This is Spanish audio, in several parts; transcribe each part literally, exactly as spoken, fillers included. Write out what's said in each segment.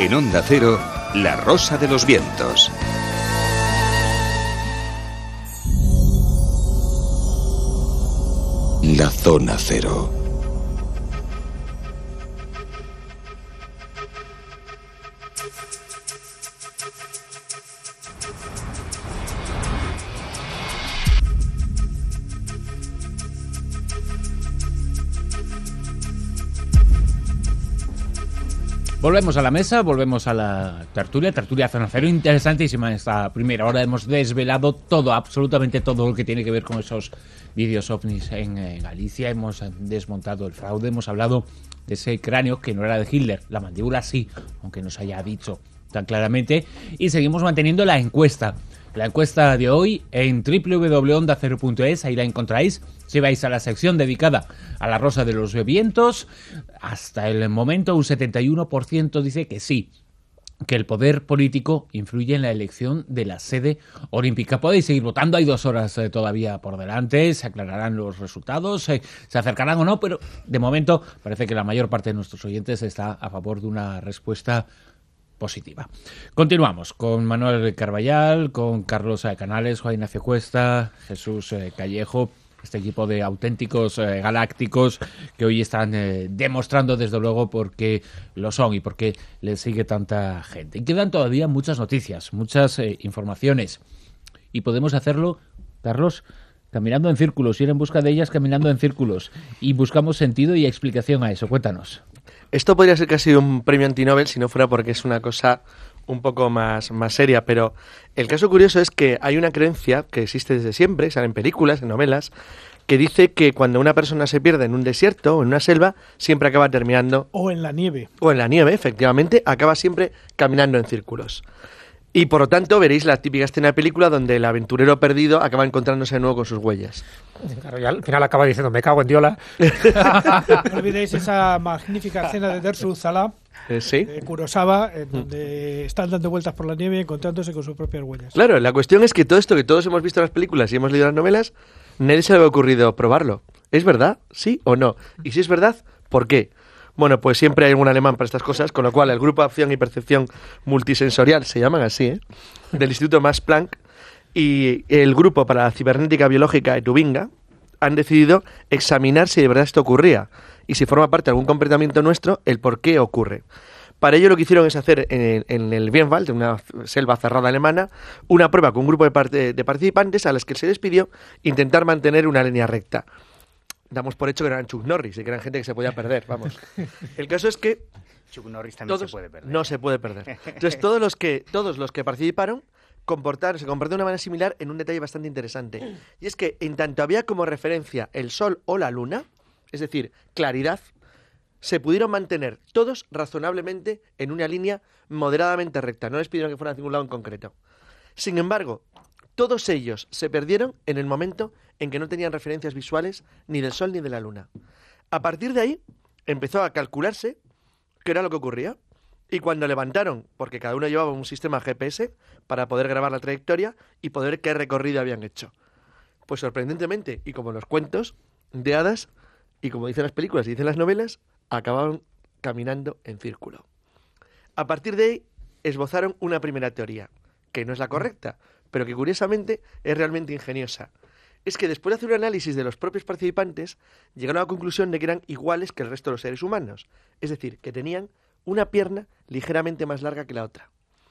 En Onda Cero, La Rosa de los Vientos. La Zona Cero. Volvemos a la mesa, volvemos a la tertulia, tertulia Zona Cero, interesantísima esta primera hora. Hemos desvelado todo, absolutamente todo lo que tiene que ver con esos vídeos ovnis en eh, Galicia. Hemos desmontado el fraude, hemos hablado de ese cráneo que no era de Hitler, la mandíbula sí, aunque no se haya dicho tan claramente. Y seguimos manteniendo la encuesta. La encuesta de hoy en doble u doble u doble u punto onda cero punto es, ahí la encontráis. Si vais a la sección dedicada a la Rosa de los Vientos, hasta el momento un setenta y uno por ciento dice que sí, que el poder político influye en la elección de la sede olímpica. Podéis seguir votando, hay dos horas eh, todavía por delante, se aclararán los resultados, eh, se acercarán o no, pero de momento parece que la mayor parte de nuestros oyentes está a favor de una respuesta positiva. Continuamos con Manuel Carballal, con Carlos Canales, Juan Ignacio Cuesta, Jesús eh, Callejo, este equipo de auténticos eh, galácticos que hoy están eh, demostrando desde luego porque lo son y porque les sigue tanta gente. Y quedan todavía muchas noticias, muchas eh, informaciones. Y podemos hacerlo, Carlos, caminando en círculos, ir en busca de ellas caminando en círculos. Y buscamos sentido y explicación a eso. Cuéntanos. Esto podría ser casi un premio antinobel si no fuera porque es una cosa un poco más, más seria, pero el caso curioso es que hay una creencia que existe desde siempre, sale en películas, en novelas, que dice que cuando una persona se pierde en un desierto o en una selva, siempre acaba terminando... O en la nieve. O en la nieve, efectivamente, acaba siempre caminando en círculos. Y por lo tanto veréis la típica escena de película donde el aventurero perdido acaba encontrándose de nuevo con sus huellas. Claro, y al final acaba diciendo, me cago en Diola. No olvidéis esa magnífica escena de Dersu Zala, eh, ¿sí? de Kurosawa, en donde están dando vueltas por la nieve encontrándose con sus propias huellas. Claro, la cuestión es que todo esto que todos hemos visto en las películas y hemos leído las novelas, nadie se le había ocurrido probarlo. ¿Es verdad? ¿Sí o no? Y si es verdad, ¿por qué? Bueno, pues siempre hay un alemán para estas cosas, con lo cual el Grupo de Acción y Percepción Multisensorial, se llaman así, ¿eh? Del Instituto Max Planck, y el Grupo para la Cibernética Biológica de Tubinga han decidido examinar si de verdad esto ocurría y si forma parte de algún comportamiento nuestro, el por qué ocurre. Para ello lo que hicieron es hacer en el, en el Bienwald, en una selva cerrada alemana, una prueba con un grupo de, parte, de participantes a las que se les pidió intentar mantener una línea recta. Damos por hecho que eran Chuck Norris y que eran gente que se podía perder, vamos. El caso es que Chuck Norris también todos, se puede perder. No se puede perder. Entonces todos los que todos los que participaron comportaron, se comportaron de una manera similar en un detalle bastante interesante. Y es que en tanto había como referencia el sol o la luna, es decir, claridad, se pudieron mantener todos razonablemente en una línea moderadamente recta. No les pidieron que fueran a ningún lado en concreto. Sin embargo, todos ellos se perdieron en el momento en que no tenían referencias visuales ni del sol ni de la luna. A partir de ahí empezó a calcularse qué era lo que ocurría. Y cuando levantaron, porque cada uno llevaba un sistema G P S para poder grabar la trayectoria y poder ver qué recorrido habían hecho. Pues sorprendentemente, y como en los cuentos de hadas, y como dicen las películas y dicen las novelas, acabaron caminando en círculo. A partir de ahí esbozaron una primera teoría, que no es la correcta, pero que curiosamente es realmente ingeniosa. Es que después de hacer un análisis de los propios participantes, llegaron a la conclusión de que eran iguales que el resto de los seres humanos. Es decir, que tenían una pierna ligeramente más larga que la otra.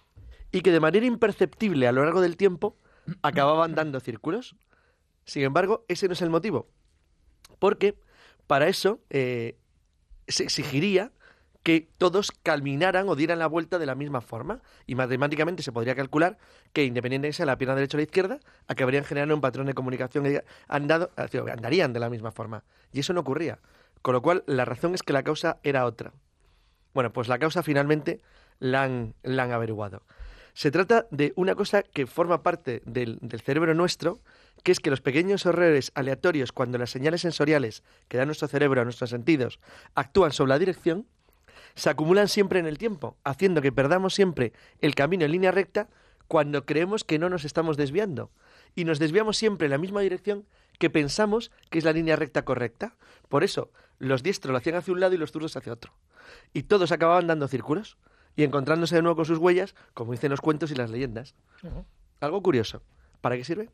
Y que de manera imperceptible a lo largo del tiempo acababan dando círculos. Sin embargo, ese no es el motivo. Porque para eso eh, se exigiría que todos caminaran o dieran la vuelta de la misma forma. Y matemáticamente se podría calcular que, independientemente de sea la pierna derecha o la izquierda, acabarían generando un patrón de comunicación que andado, andarían de la misma forma. Y eso no ocurría. Con lo cual, la razón es que la causa era otra. Bueno, pues la causa finalmente la han, la han averiguado. Se trata de una cosa que forma parte del, del cerebro nuestro, que es que los pequeños errores aleatorios, cuando las señales sensoriales que da nuestro cerebro a nuestros sentidos actúan sobre la dirección, se acumulan siempre en el tiempo, haciendo que perdamos siempre el camino en línea recta cuando creemos que no nos estamos desviando. Y nos desviamos siempre en la misma dirección que pensamos que es la línea recta correcta. Por eso, los diestros lo hacían hacia un lado y los zurdos hacia otro. Y todos acababan dando círculos. y encontrándose de nuevo con sus huellas, como dicen los cuentos y las leyendas. Ujú. Algo curioso. ¿Para qué sirve?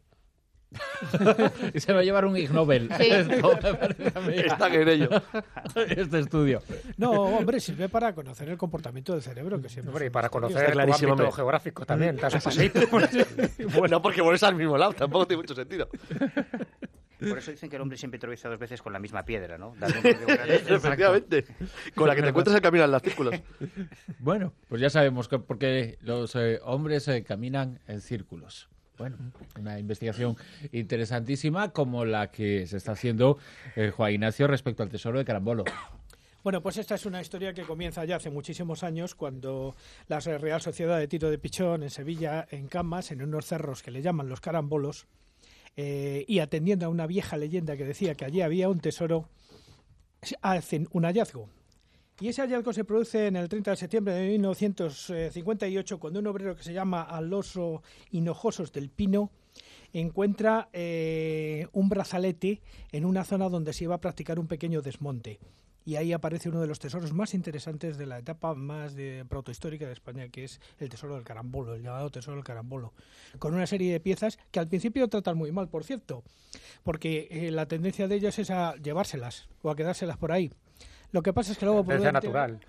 Y se va a llevar un Ig Nobel. Sí. Esto me parece a mí. Están en ello. Este estudio. No, hombre, sirve para conocer el comportamiento del cerebro, que siempre Hombre, y es un para misterio. conocer Está tu clarísimo, ámbito hombre. geográfico también, das un paseíto. Bueno, porque vuelves al mismo lado, tampoco tiene mucho sentido. Por eso dicen que el hombre siempre tropieza dos veces con la misma piedra, ¿no? Dando un poquito de gracia. Efectivamente. Con la que te encuentras el camino en los círculos. Bueno, pues ya sabemos que porque los eh, hombres eh, caminan en círculos. Bueno, una investigación interesantísima como la que se está haciendo eh, Juan Ignacio respecto al tesoro de Carambolo. Bueno, pues esta es una historia que comienza ya hace muchísimos años, cuando la Real Sociedad de Tiro de Pichón en Sevilla, en Camas, en unos cerros que le llaman los Carambolos, eh, y atendiendo a una vieja leyenda que decía que allí había un tesoro, hacen un hallazgo. Y ese hallazgo se produce en el treinta de septiembre de mil novecientos cincuenta y ocho, cuando un obrero que se llama Alonso Hinojosos del Pino encuentra eh, un brazalete en una zona donde se iba a practicar un pequeño desmonte. Y ahí aparece uno de los tesoros más interesantes de la etapa más de protohistórica de España, que es el tesoro del Carambolo, el llamado tesoro del Carambolo, con una serie de piezas que al principio tratan muy mal, por cierto, porque eh, la tendencia de ellos es a llevárselas o a quedárselas por ahí. Lo que pasa es que luego... Tendencia prudente- natural.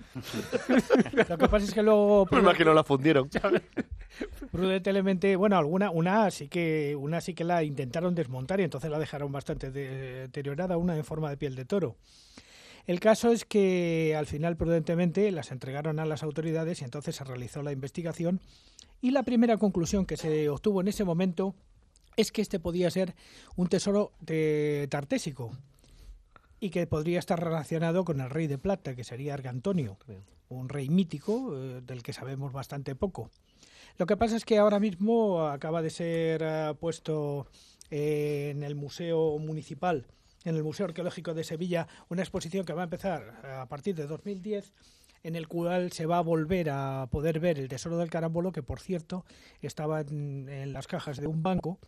Lo que pasa es que luego... Me imagino la fundieron. Prudentemente, bueno, alguna, una sí que, una sí que la intentaron desmontar y entonces la dejaron bastante deteriorada, una en forma de piel de toro. El caso es que al final, prudentemente, las entregaron a las autoridades y entonces se realizó la investigación, y la primera conclusión que se obtuvo en ese momento es que este podía ser un tesoro de tartésico y que podría estar relacionado con el rey de plata, que sería Argantonio, un rey mítico eh, del que sabemos bastante poco. Lo que pasa es que ahora mismo acaba de ser uh, puesto eh, en el Museo Municipal, en el Museo Arqueológico de Sevilla, una exposición que va a empezar a partir de dos mil diez, en el cual se va a volver a poder ver el tesoro del Carambolo, que por cierto estaba en, en las cajas de un banco,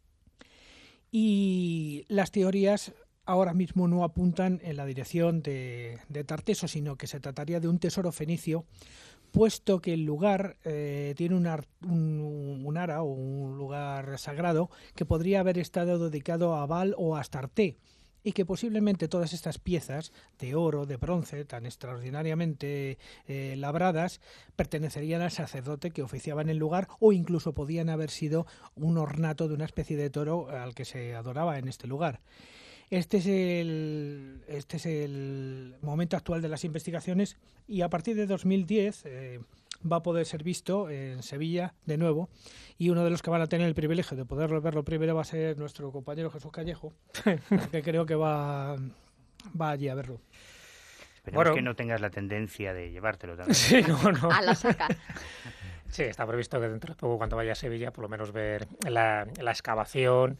y las teorías ahora mismo no apuntan en la dirección de, de Tarteso, sino que se trataría de un tesoro fenicio, puesto que el lugar eh, tiene un, ar, un, un ara o un lugar sagrado que podría haber estado dedicado a Baal o a Astarte, y que posiblemente todas estas piezas de oro, de bronce, tan extraordinariamente eh, labradas, pertenecerían al sacerdote que oficiaba en el lugar, o incluso podían haber sido un ornato de una especie de toro al que se adoraba en este lugar. Este es el este es el momento actual de las investigaciones, y a partir de dos mil diez eh, va a poder ser visto en Sevilla de nuevo, y uno de los que van a tener el privilegio de poderlo verlo primero va a ser nuestro compañero Jesús Callejo, que creo que va, va allí a verlo. Esperemos Bueno. que no tengas la tendencia de llevártelo también. Sí, no, no. A la saca. Sí, está previsto que dentro de poco, cuando vaya a Sevilla, por lo menos ver la, la excavación,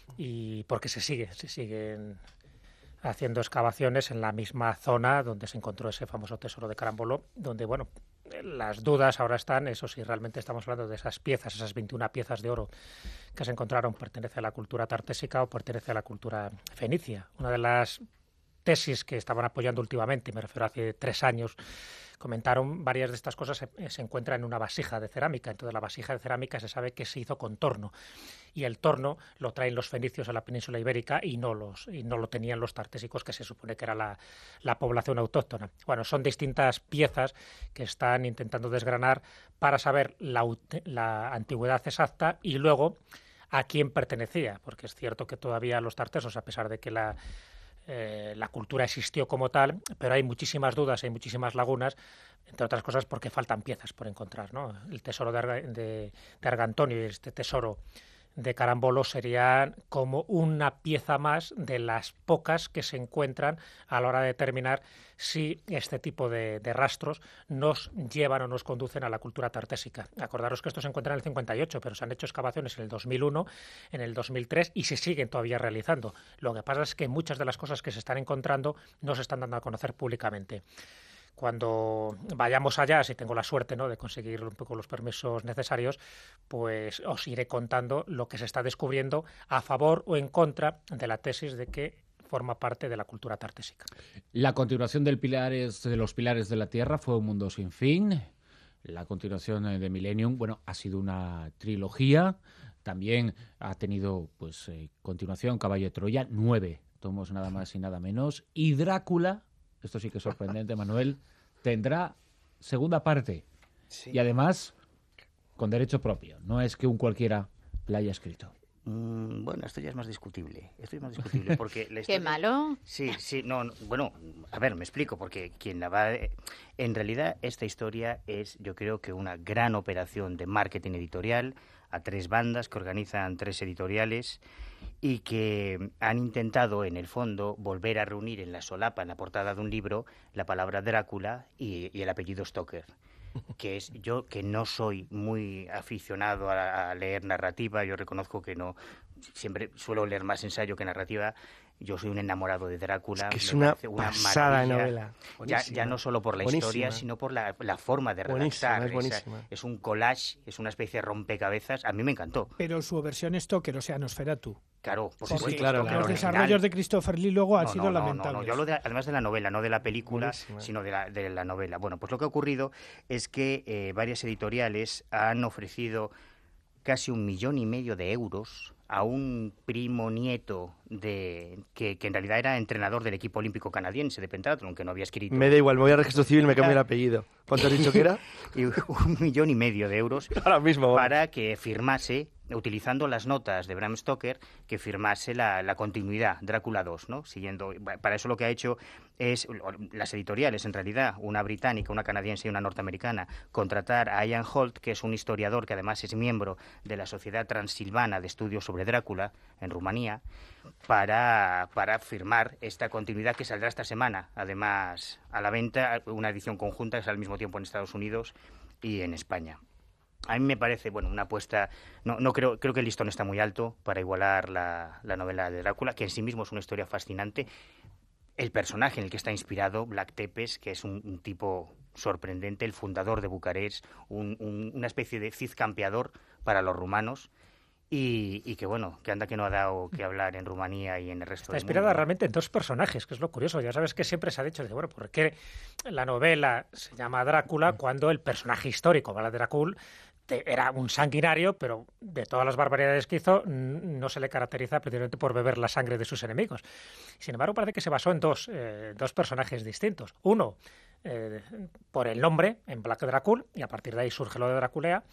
y porque se sigue, se siguen haciendo excavaciones en la misma zona donde se encontró ese famoso tesoro de Carambolo, donde, bueno, las dudas ahora están, eso sí, realmente estamos hablando de esas piezas, esas veintiuna piezas de oro que se encontraron, pertenece a la cultura tartésica o pertenece a la cultura fenicia. Una de las tesis que estaban apoyando últimamente, me refiero a hace tres años, comentaron varias de estas cosas, se, se encuentran en una vasija de cerámica. Entonces la vasija de cerámica se sabe que se hizo con torno, y el torno lo traen los fenicios a la península ibérica y no los y no lo tenían los tartésicos, que se supone que era la, la población autóctona. Bueno, son distintas piezas que están intentando desgranar para saber la, la antigüedad exacta y luego a quién pertenecía, porque es cierto que todavía los tartesos, a pesar de que la Eh, la cultura existió como tal, pero hay muchísimas dudas, hay muchísimas lagunas, entre otras cosas porque faltan piezas por encontrar, ¿no? El tesoro de, Arga, de, de Argantonio y este tesoro de Carambolo serían como una pieza más de las pocas que se encuentran a la hora de determinar si este tipo de, de rastros nos llevan o nos conducen a la cultura tartésica. Acordaros que esto se encuentra en el cincuenta y ocho, pero se han hecho excavaciones en el dos mil uno, en el dos mil tres y se siguen todavía realizando. Lo que pasa es que muchas de las cosas que se están encontrando no se están dando a conocer públicamente. Cuando vayamos allá, si tengo la suerte, ¿no?, de conseguir un poco los permisos necesarios, pues os iré contando lo que se está descubriendo a favor o en contra de la tesis de que forma parte de la cultura tartésica. La continuación del pilares, de los pilares de la Tierra fue un mundo sin fin. la continuación de Millennium, bueno, ha sido una trilogía. También ha tenido, pues, eh, continuación, Caballo de Troya, nueve tomos nada más y nada menos. Y Drácula, esto sí que es sorprendente, Manuel, tendrá segunda parte. Sí. Y además, con derecho propio. No es que un cualquiera la haya escrito. Mm, bueno, esto ya es más discutible. Esto es más discutible porque la historia... ¿Qué malo? Sí, sí, no, no, bueno, a ver, me explico, porque quien la va... En realidad, esta historia es, yo creo que una gran operación de marketing editorial a tres bandas que organizan tres editoriales y que han intentado, en el fondo, volver a reunir en la solapa, en la portada de un libro, la palabra Drácula y, y el apellido Stoker. Que es yo que no soy muy aficionado a, a leer narrativa, yo reconozco que no, siempre suelo leer más ensayo que narrativa. Yo soy un enamorado de Drácula. Es que es una, una pasada de novela. Ya, ya no solo por la buenísima. historia, sino por la, la forma de redactar. Es, buenísima. Esa, es un collage, es una especie de rompecabezas. A mí me encantó. Pero su versión Stoker, o sea, Nosferatu. Claro, por sí, supuesto. Sí, claro, los desarrollos de Christopher Lee luego han no, sido no, no, lamentables. No, no. Yo hablo de, además de la novela, no de la película, buenísima. sino de la, de la novela. Bueno, pues lo que ha ocurrido es que eh, varias editoriales han ofrecido casi un millón y medio de euros a un primo nieto de que, que en realidad era entrenador del equipo olímpico canadiense de pentatlón, que no había escrito. Me da igual, me voy a registro civil y me cambio el apellido. ¿Cuánto has dicho que era? Y un millón y medio de euros ahora mismo para que firmase, utilizando las notas de Bram Stoker, que firmase la, la continuidad, Drácula dos, ¿no? Siguiendo, para eso lo que ha hecho es, las editoriales en realidad, una británica, una canadiense y una norteamericana, contratar a Ian Holt, que es un historiador que además es miembro de la Sociedad Transilvana de Estudios sobre Drácula, en Rumanía, para, para firmar esta continuidad que saldrá esta semana, además a la venta, una edición conjunta que sale al mismo tiempo en Estados Unidos y en España. A mí me parece, bueno, una apuesta, no, no creo, creo que el listón está muy alto para igualar la, la novela de Drácula, que en sí mismo es una historia fascinante. El personaje en el que está inspirado, Vlad Tepes, que es un, un tipo sorprendente, el fundador de Bucarest, un, un, una especie de Cid campeador para los rumanos, y, y que bueno, que anda que no ha dado que hablar en Rumanía y en el resto Está del inspirada mundo. realmente en dos personajes, que es lo curioso. Ya sabes que siempre se ha dicho, de, bueno, ¿por qué la novela se llama Drácula cuando el personaje histórico, Vlad Dracul, era un sanguinario, pero de todas las barbaridades que hizo, no se le caracteriza precisamente por beber la sangre de sus enemigos? Sin embargo, parece que se basó en dos, eh, dos personajes distintos. Uno, eh, por el nombre, en Vlad Dracul, y a partir de ahí surge lo de Draculea,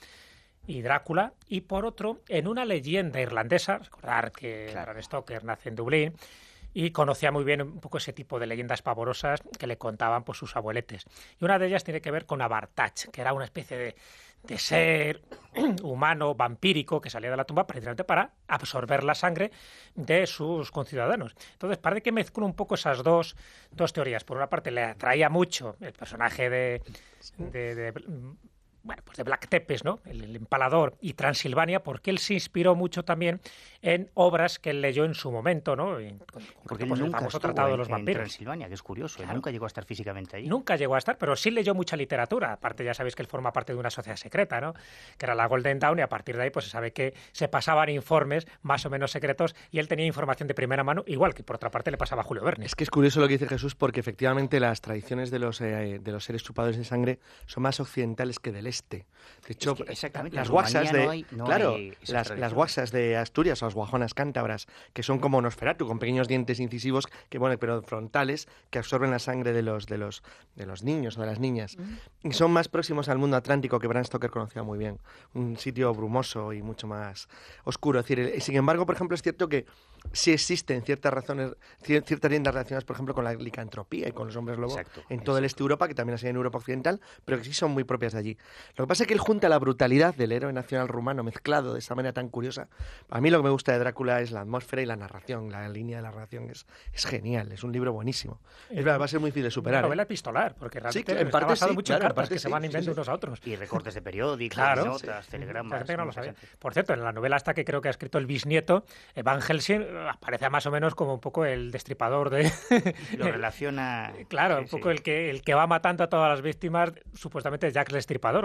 y Drácula, y por otro, en una leyenda irlandesa, recordar que Claro. Bram Stoker nace en Dublín, y conocía muy bien un poco ese tipo de leyendas pavorosas que le contaban pues, sus abueletes. Y una de ellas tiene que ver con Abartach, que era una especie de, de ser humano, vampírico, que salía de la tumba precisamente para absorber la sangre de sus conciudadanos. Entonces, parece que mezcló un poco esas dos, dos teorías. Por una parte, le atraía mucho el personaje de... de, de bueno, pues de Vlad Tepes, ¿no? El, el empalador, y Transilvania, porque él se inspiró mucho también en obras que él leyó en su momento, ¿no? En, Porque pues, él el nunca famoso estuvo Tratado en, de los en Vampiros. Transilvania, que es curioso, Claro. él nunca llegó a estar físicamente allí. Nunca llegó a estar, pero sí leyó mucha literatura. Aparte, ya sabéis que él forma parte de una sociedad secreta, ¿no? Que era la Golden Dawn, y a partir de ahí pues se sabe que se pasaban informes más o menos secretos y él tenía información de primera mano, igual que por otra parte le pasaba a Julio Verne. Es que es curioso lo que dice Jesús, porque efectivamente las tradiciones de los, eh, de los seres chupadores de sangre son más occidentales que del este. De hecho, Es que exactamente, las en guaxas Rumanía de no hay- no claro, hay esa las, tradición. las guaxas de Asturias o las guajonas cántabras, que son como Nosferatu, con pequeños dientes incisivos, que bueno, pero frontales, que absorben la sangre de los de los de los niños o de las niñas. Y son más próximos al mundo atlántico, que Bram Stoker conocía muy bien. Un sitio brumoso y mucho más oscuro. Es decir, el- sin embargo, por ejemplo, es cierto que sí existen ciertas razones, cier- ciertas leyendas relacionadas, por ejemplo, con la licantropía y con los hombres lobo Exacto, en todo el este de Europa, que también ha sido en Europa Occidental, pero que sí son muy propias de allí. Lo que pasa es que él junta la brutalidad del héroe nacional rumano mezclado de esa manera tan curiosa. A mí lo que me gusta de Drácula es la atmósfera y la narración. La línea de la narración es, es genial, es un libro buenísimo. Es verdad, va a ser muy difícil de superar. Una ¿eh? novela epistolar, porque realmente Sí, en está parte basado sí, mucho en claro, en cartas parte que se sí, van sí, enviando sí. unos a otros. Y recortes de periódicos, Claro. notas, telegramas. La gente no lo muy sabe. interesante. Por cierto, en la novela hasta que creo que ha escrito el bisnieto, Van Helsing eh, aparece más o menos como un poco el destripador de... Lo relaciona... Claro, sí, un poco sí. el que el que va matando a todas las víctimas, supuestamente Jack el Destripador,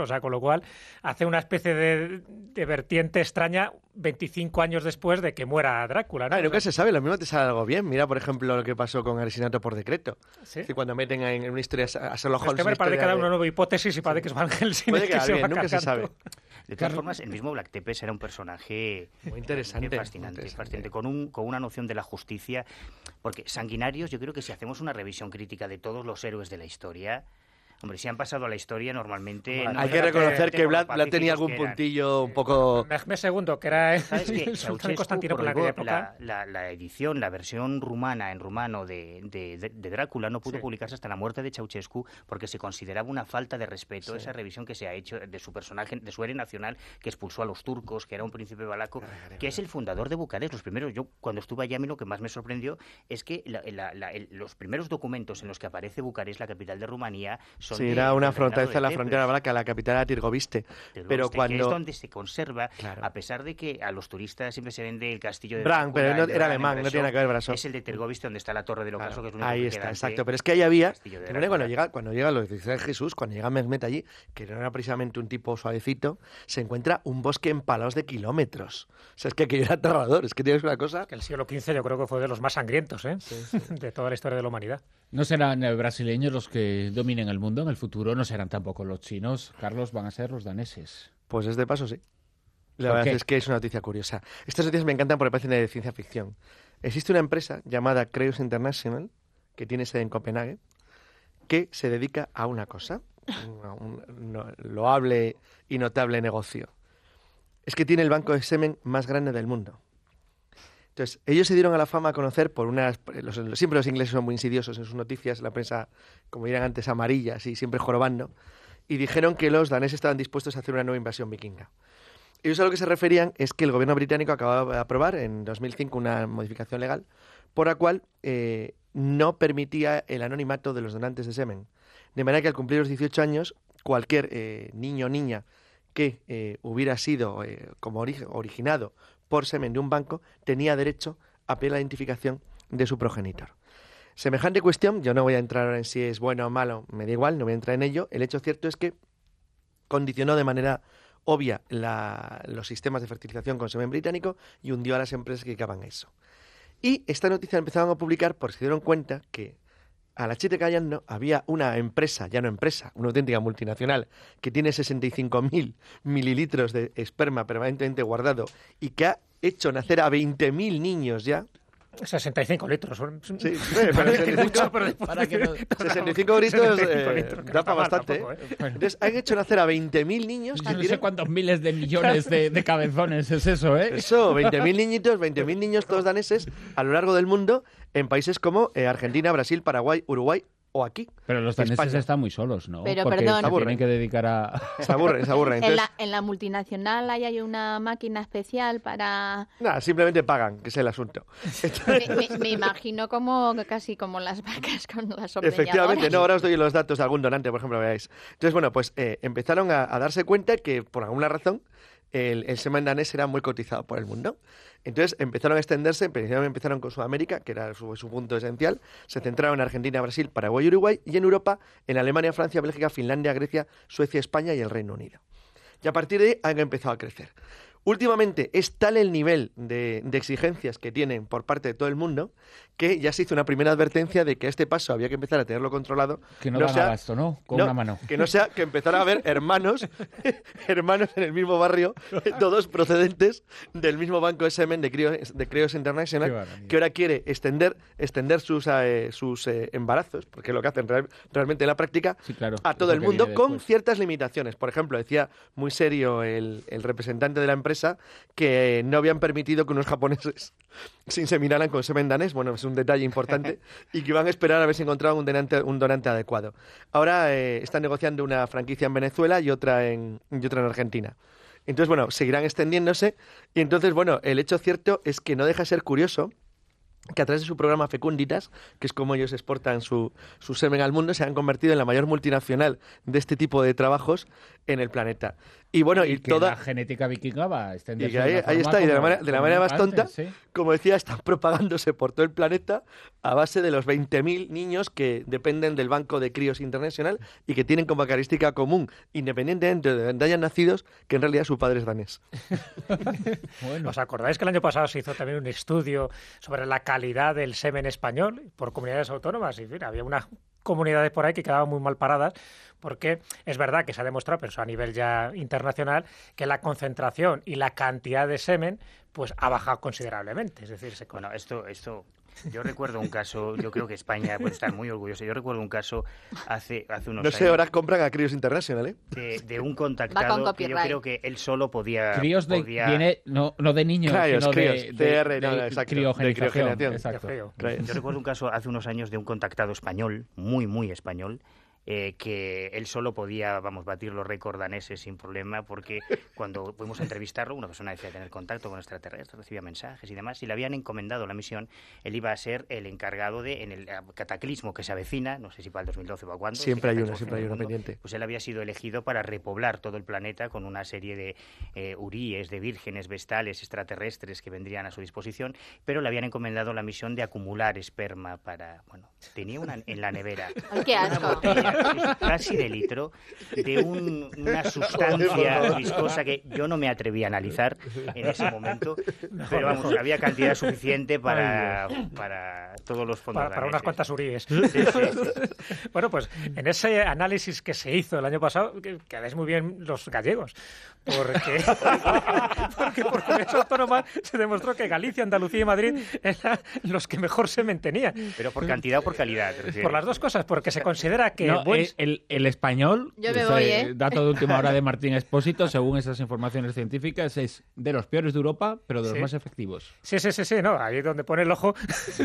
O sea, con lo cual hace una especie de, de vertiente extraña veinticinco años después de que muera Drácula, ¿no? Ah, O nunca sea, se sabe, lo mismo te sale algo bien. Mira, por ejemplo, lo que pasó con asesinato por decreto. ¿sí? Es decir, cuando meten en una historia a Sherlock Pero es Holmes. que me una parece que historia da de- una nueva hipótesis y parece que es Van Helsing Puede el que quedar se bien, va nunca se cargando. sabe. De todas formas, el mismo Black Tepes era un personaje Muy interesante, fascinante, muy interesante. fascinante, con, un, con una noción de la justicia, porque sanguinarios, yo creo que si hacemos una revisión crítica de todos los héroes de la historia, hombre, si han pasado a la historia normalmente... Bueno, no Hay es que lo reconocer que como Vlad, los Vlad tenía pacíficos algún que eran. puntillo un poco... Mehmed segundo, que era ¿Sabes qué? el sultán de Ceausescu Constantinopla en aquella prohibió época. la, la, la edición, la versión rumana en rumano de, de, de- de Drácula no pudo Sí. publicarse hasta la muerte de Ceausescu porque se consideraba una falta de respeto Sí. esa revisión que se ha hecho de su personaje, de su héroe nacional, que expulsó a los turcos, que era un príncipe valaco, que es el fundador de Bucarest. Los primeros, yo cuando estuve allá, a mí lo que más me sorprendió es que la- la- la- el- los primeros documentos en los que aparece Bucarest, la capital de Rumanía, son Sí, de- era una del reinado fortaleza de en la Tepes. frontera valaca, la capital era Tirgoviste. Del Pero Oeste, que cuando... es donde se conserva, Claro. a pesar de que a los turistas siempre se vende el castillo de Bran, pero Drácula, no- el de era Bran en alemán, no Brasov, tiene nada que ver Brasov. es el de Tergoviste donde está la torre del ocaso, Claro, que es lo único ahí que está, queda exacto. de- Pero es que ahí había, Castillo de que cuando Drácula. llega, cuando llega los dice Jesús, cuando llega Mehmet allí, que no era precisamente un tipo suavecito, se encuentra un bosque empalados de kilómetros. O sea, es que aquello era aterrador, es que tienes una cosa... Que el siglo quince yo creo que fue de los más sangrientos, ¿eh? De toda la historia de la humanidad. No serán eh, brasileños los que dominen el mundo en el futuro, no serán tampoco los chinos. Carlos, van a ser los daneses. Pues es de paso, sí. La ¿Por verdad qué? es que es una noticia curiosa. Estas noticias me encantan porque parecen de ciencia ficción. Existe una empresa llamada Creus International, que tiene sede en Copenhague, que se dedica a una cosa, a un no- loable y notable negocio. Es que tiene el banco de semen más grande del mundo. Entonces, ellos se dieron a la fama a conocer por unas... Los, siempre los ingleses son muy insidiosos en sus noticias, la prensa, como dirán antes, amarilla, así, siempre jorobando, y dijeron que los daneses estaban dispuestos a hacer una nueva invasión vikinga. Ellos a lo que se referían es que el gobierno británico acababa de aprobar en dos mil cinco una modificación legal por la cual eh, no permitía el anonimato de los donantes de semen. De manera que al cumplir los dieciocho años, cualquier eh, niño o niña que eh, hubiera sido eh, como ori- originado por semen de un banco tenía derecho a pedir la identificación de su progenitor. Semejante cuestión, yo no voy a entrar ahora en si es bueno o malo, me da igual, no voy a entrar en ello. El hecho cierto es que condicionó de manera obvia la- los sistemas de fertilización con semen británico y hundió a las empresas que dedicaban a eso. Y esta noticia la empezaron a publicar porque se dieron cuenta que a la chite callando había una empresa, ya no empresa, una auténtica multinacional, que tiene sesenta y cinco mil mililitros de esperma permanentemente guardado y que ha hecho nacer a veinte mil niños ya. sesenta y cinco litros. Sí, eh, pero sesenta y cinco, Para que no- sesenta y cinco gritos sesenta y cinco eh, litros, que no da está para mal bastante. tampoco, ¿eh? ¿eh? Entonces han hecho nacer a veinte mil niños que Yo no sé tienen... cuántos miles de millones de, de cabezones es eso, ¿eh? Eso, veinte mil niñitos, veinte mil niños todos daneses a lo largo del mundo en países como eh, Argentina, Brasil, Paraguay, Uruguay o aquí. Pero los daneses España. están muy solos, ¿no? Pero, Porque perdón. se Aburren. tienen que dedicar a... Se aburren, se aburren. En Entonces, la, en la multinacional ahí hay una máquina especial para... nada, simplemente pagan, que es el asunto. Me, me- me imagino como casi como las vacas con las ordeñadoras. Efectivamente, no, ahora os doy los datos de algún donante, por ejemplo, veáis. Entonces, bueno, pues eh, empezaron a, a darse cuenta que, por alguna razón, el, el semen danés era muy cotizado por el mundo. Entonces empezaron a extenderse, empezaron, empezaron con Sudamérica, que era su, su punto esencial, se centraron en Argentina, Brasil, Paraguay y Uruguay, y en Europa, en Alemania, Francia, Bélgica, Finlandia, Grecia, Suecia, España y el Reino Unido. Y a partir de ahí han empezado a crecer. Últimamente es tal el nivel de, de exigencias que tienen por parte de todo el mundo que ya se hizo una primera advertencia de que a este paso había que empezar a tenerlo controlado. Que no, dan abasto, ¿no? Con no, una mano. Que no sea que empezara a haber hermanos, hermanos en el mismo barrio, todos procedentes del mismo banco de semen de Creos, de Creos Qué International, barbaridad. que ahora quiere extender, extender sus, eh, sus eh, embarazos, porque es lo que hacen real- realmente en la práctica, Sí, claro. a todo es el lo que mundo viene con después. ciertas limitaciones. Por ejemplo, decía muy serio el, el representante de la empresa que no habían permitido que unos japoneses se inseminaran con semen danés. Bueno, es un detalle importante. Y que iban a esperar a ver si encontraban un donante, un donante adecuado. Ahora eh, están negociando una franquicia en Venezuela y otra en, y otra en Argentina. Entonces, bueno, seguirán extendiéndose. Y entonces, bueno, el hecho cierto es que no deja de ser curioso que a través de su programa Fecunditas, que es como ellos exportan su, su semen al mundo, se han convertido en la mayor multinacional de este tipo de trabajos en el planeta. Y bueno, y, y que toda la genética vikinga va a extenderse. Y que ahí, de una ahí forma está, y de la como- manera, de la como manera más nunca tonta, antes, sí. como decía, están propagándose por todo el planeta a base de los veinte mil niños que dependen del Banco de Críos Internacional y que tienen como característica común, independientemente de donde hayan nacidos, que en realidad su padre es danés. Bueno, ¿Os acordáis que el año pasado se hizo también un estudio sobre la calidad del semen español por comunidades autónomas? Y mira, había unas comunidades por ahí que quedaban muy mal paradas, porque es verdad que se ha demostrado, pero eso a nivel ya internacional, que la concentración y la cantidad de semen pues ha bajado considerablemente. Es decir, se... Bueno, esto, esto, yo recuerdo un caso, yo creo que España puede estar muy orgullosa. Yo recuerdo un caso hace, hace unos No sé, años ahora compran a Críos Internacional, ¿eh? de, de un Va contactado con que yo copyright. creo que él solo podía... críos de, podía- viene no, no de niños, Críos, sino críos, de, C R, no, de no, exacto, de criogenización. criogenización. Exacto. Qué feo. Críos. Yo recuerdo un caso hace unos años de un contactado español, muy, muy español, eh, que él solo podía, vamos, batir los récords daneses sin problema, porque cuando fuimos a entrevistarlo, una persona decía tener contacto con extraterrestres, recibía mensajes y demás, y le habían encomendado la misión, él iba a ser el encargado de, en el cataclismo que se avecina, no sé si para el dos mil doce o a cuándo. Siempre hay ese uno, cataclismo siempre hay del uno mundo, pendiente. Pues él había sido elegido para repoblar todo el planeta con una serie de eh, uríes, de vírgenes, vestales, extraterrestres que vendrían a su disposición, pero le habían encomendado la misión de acumular esperma para, bueno, tenía una en la nevera. Ay, qué Una asco. botella casi de litro de un- una sustancia viscosa que yo no me atreví a analizar en ese momento, pero vamos, había cantidad suficiente para, para todos los fondos Para, para unas daneses. cuantas uríes. Sí, sí, sí. Bueno, pues en ese análisis que se hizo el año pasado, que quedáis muy bien los gallegos, porque, porque por comunidades autónomas se demostró que Galicia, Andalucía y Madrid eran los que mejor semen tenían. Pero por cantidad o por calidad, te refieres. Por las dos cosas, porque se considera que... No, buen- el, el- el español, Yo me ese voy, ¿eh? dato de última hora de Martín Expósito, según esas informaciones científicas, es de los peores de Europa, pero de los Sí. más efectivos. Sí, sí, sí, sí, no, ahí donde pone el ojo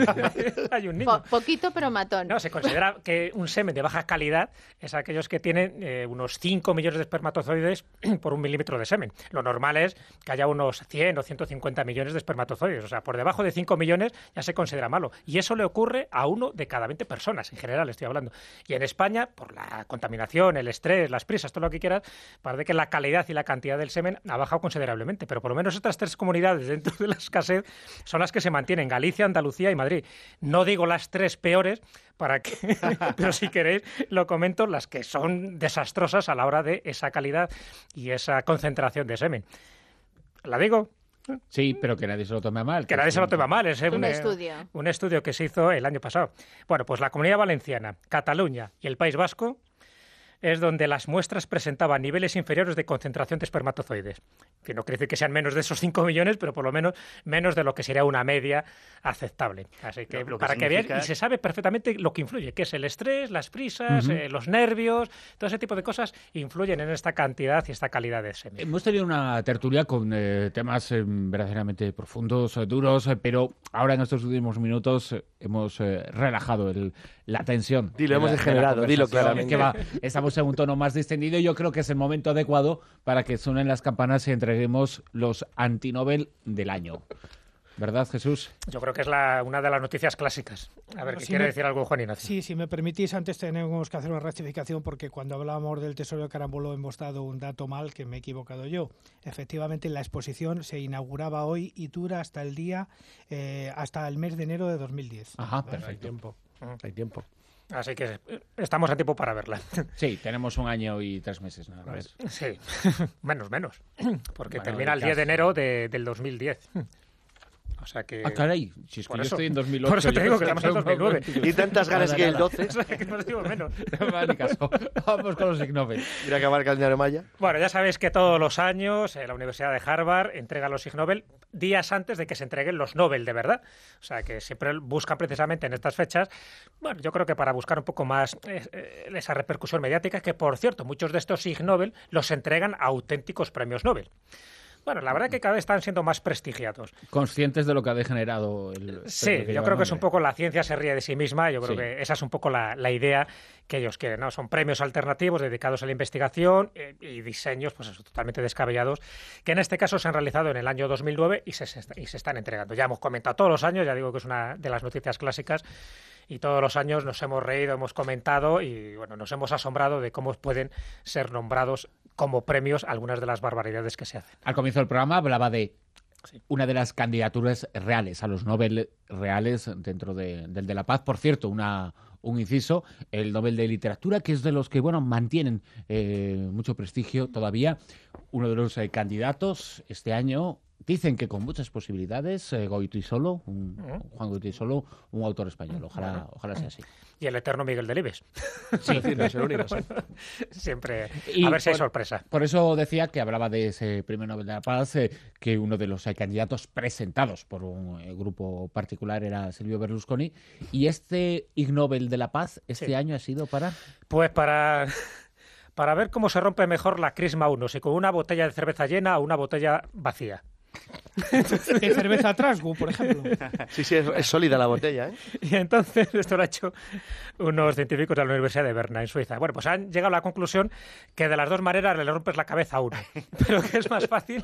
hay un niño. Po- poquito, pero matón. No, se considera que un semen de baja calidad es aquellos que tienen eh, unos cinco millones de espermatozoides por un milímetro de semen. Lo normal es que haya unos cien o ciento cincuenta millones de espermatozoides. O sea, por debajo de cinco millones ya se considera malo. Y eso le ocurre a uno de cada veinte personas, en general estoy hablando. Y en España, por la contaminación, el estrés, las prisas, todo lo que quieras, parece que la calidad y la cantidad del semen ha bajado considerablemente. Pero por lo menos estas tres comunidades dentro de la escasez son las que se mantienen: Galicia, Andalucía y Madrid. No digo las tres peores, para que, pero si queréis lo comento, las que son desastrosas a la hora de esa calidad y esa concentración de semen. ¿La digo? Sí, pero que nadie se lo tome a mal. Que nadie se lo toma mal, es Un un, eh, estudio. un estudio que se hizo el año pasado. Bueno, pues la Comunidad Valenciana, Cataluña y el País Vasco es donde las muestras presentaban niveles inferiores de concentración de espermatozoides. Que no quiere decir que sean menos de esos cinco millones, pero por lo menos menos de lo que sería una media aceptable. Así que, Lo- lo que para que veáis, significa- y se sabe perfectamente lo que influye, que es el estrés, las prisas, Ujú. eh, los nervios, todo ese tipo de cosas influyen en esta cantidad y esta calidad de semen. Hemos tenido una tertulia con eh, temas eh, verdaderamente profundos, eh, duros, eh, pero ahora en estos últimos minutos eh, hemos eh, relajado el- la tensión. Dilo, de hemos la- de la degenerado, dilo conversación, claramente. que va- estamos en un tono más distendido y yo creo que es el momento adecuado para que suenen las campanas y entreguemos los antinobel del año. ¿Verdad, Jesús? Yo creo que es la, una de las noticias clásicas. A ver, Bueno, ¿qué si quiere me- decir algo Juan Ignacio? Sí, si me permitís, antes tenemos que hacer una rectificación porque cuando hablábamos del Tesoro de Carambolo hemos dado un dato mal que me he equivocado yo. Efectivamente, la exposición se inauguraba hoy y dura hasta el día, eh, hasta el mes de enero de dos mil diez. Ajá, Hay perfecto. tiempo, hay tiempo. Así que eh, estamos a tiempo para verla. Sí, tenemos un año y tres meses nada más. Sí, menos, menos. Porque Bueno, termina el casi. diez de enero de- del dos mil diez. O sea que... Ah, caray, si es que Por yo eso- estoy en dos mil ocho. por eso te yo digo no que sé, estamos en dos mil nueve. Y tantas ganas que el doce. O sea, que no digo menos. No me hagas ni caso. Vamos con los Ig Nobel. Mira que acabar el calendario maya. Bueno, ya sabéis que todos los años eh, la Universidad de Harvard entrega los Ig Nobel días antes de que se entreguen los Nobel de verdad. O sea, que siempre buscan precisamente en estas fechas, bueno, yo creo que para buscar un poco más eh, eh, esa repercusión mediática, que por cierto, muchos de estos Ig Nobel los entregan a auténticos premios Nobel. Bueno, la verdad que cada vez están siendo más prestigiados. Conscientes de lo que ha degenerado el... Sí, el yo creo que es un nombre. poco la ciencia se ríe de sí misma, yo creo Sí. que esa es un poco la, la idea que ellos quieren, ¿no? Son premios alternativos dedicados a la investigación eh, y diseños, pues eso, totalmente descabellados, que en este caso se han realizado en el año dos mil nueve y se, se, y se están entregando. Ya hemos comentado todos los años, ya digo que es una de las noticias clásicas, y todos los años nos hemos reído, hemos comentado y bueno, nos hemos asombrado de cómo pueden ser nombrados como premios algunas de las barbaridades que se hacen. Al comienzo del programa hablaba de una de las candidaturas reales a los Nobel reales dentro de, del de la Paz. Por cierto, una, un inciso, el Nobel de Literatura, que es de los que bueno mantienen eh, mucho prestigio todavía. Uno de los eh, candidatos este año, dicen que con muchas posibilidades, eh, Goytisolo, un, uh-huh. Juan Goytisolo, un autor español. Ojalá, uh-huh. ojalá sea así. Y el eterno Miguel Delibes. Sí, no es el único. Bueno, siempre, y a ver si por, hay sorpresa. Por eso decía que hablaba de ese Premio Nobel de la Paz, eh, que uno de los eh, candidatos presentados por un eh, grupo particular era Silvio Berlusconi. Y este Ig Nobel de la Paz este sí. año ha sido para... Pues para... para ver cómo se rompe mejor la crisma uno, si con una botella de cerveza llena o una botella vacía. De cerveza Trasgu, por ejemplo. Sí, sí, es, es sólida la botella, ¿eh? Y entonces esto lo ha hecho unos científicos de la Universidad de Berna, en Suiza. Bueno, pues han llegado a la conclusión que de las dos maneras le rompes la cabeza a uno, pero que es más fácil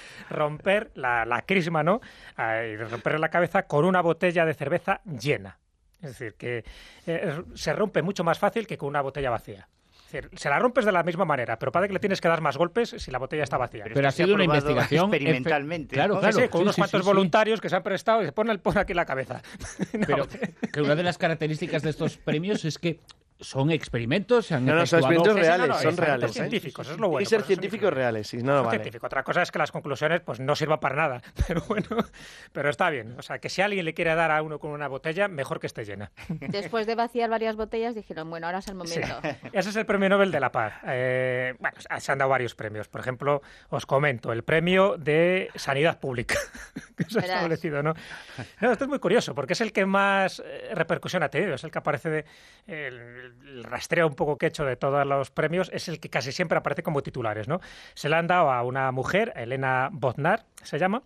romper la, la crisma, ¿no? Y romper la cabeza con una botella de cerveza llena. Es decir, que eh, se rompe mucho más fácil que con una botella vacía. Es decir, se la rompes de la misma manera, pero parece que le tienes que dar más golpes si la botella está vacía. Pero, pero ha sido una investigación experimentalmente. Claro, ¿no? claro. Sí, sí, con sí, unos sí, cuantos sí, voluntarios sí. que se han prestado y se ponen pon aquí la cabeza. No. Pero que una de las características de estos premios es que son experimentos, se han no, no, son efectuado... experimentos reales, no, no, son son reales. científicos, ¿eh? es lo bueno. Y ser científicos reales, sí, no, no vale. Científico. Otra cosa es que las conclusiones pues no sirvan para nada, pero bueno, pero está bien. O sea, que si alguien le quiere dar a uno con una botella, mejor que esté llena. Después de vaciar varias botellas, dijeron, bueno, ahora es el momento. Sí. Ese es el Premio Nobel de la Paz. Eh, bueno, se han dado varios premios. Por ejemplo, os comento, el Premio de Sanidad Pública, que se ha Verás. establecido, ¿no? No, esto es muy curioso, porque es el que más eh, repercusión ha tenido, es el que aparece de, el, el rastreo un poco que he hecho de todos los premios, es el que casi siempre aparece como titulares, ¿no? Se le han dado a una mujer, Elena Bodnar, se llama,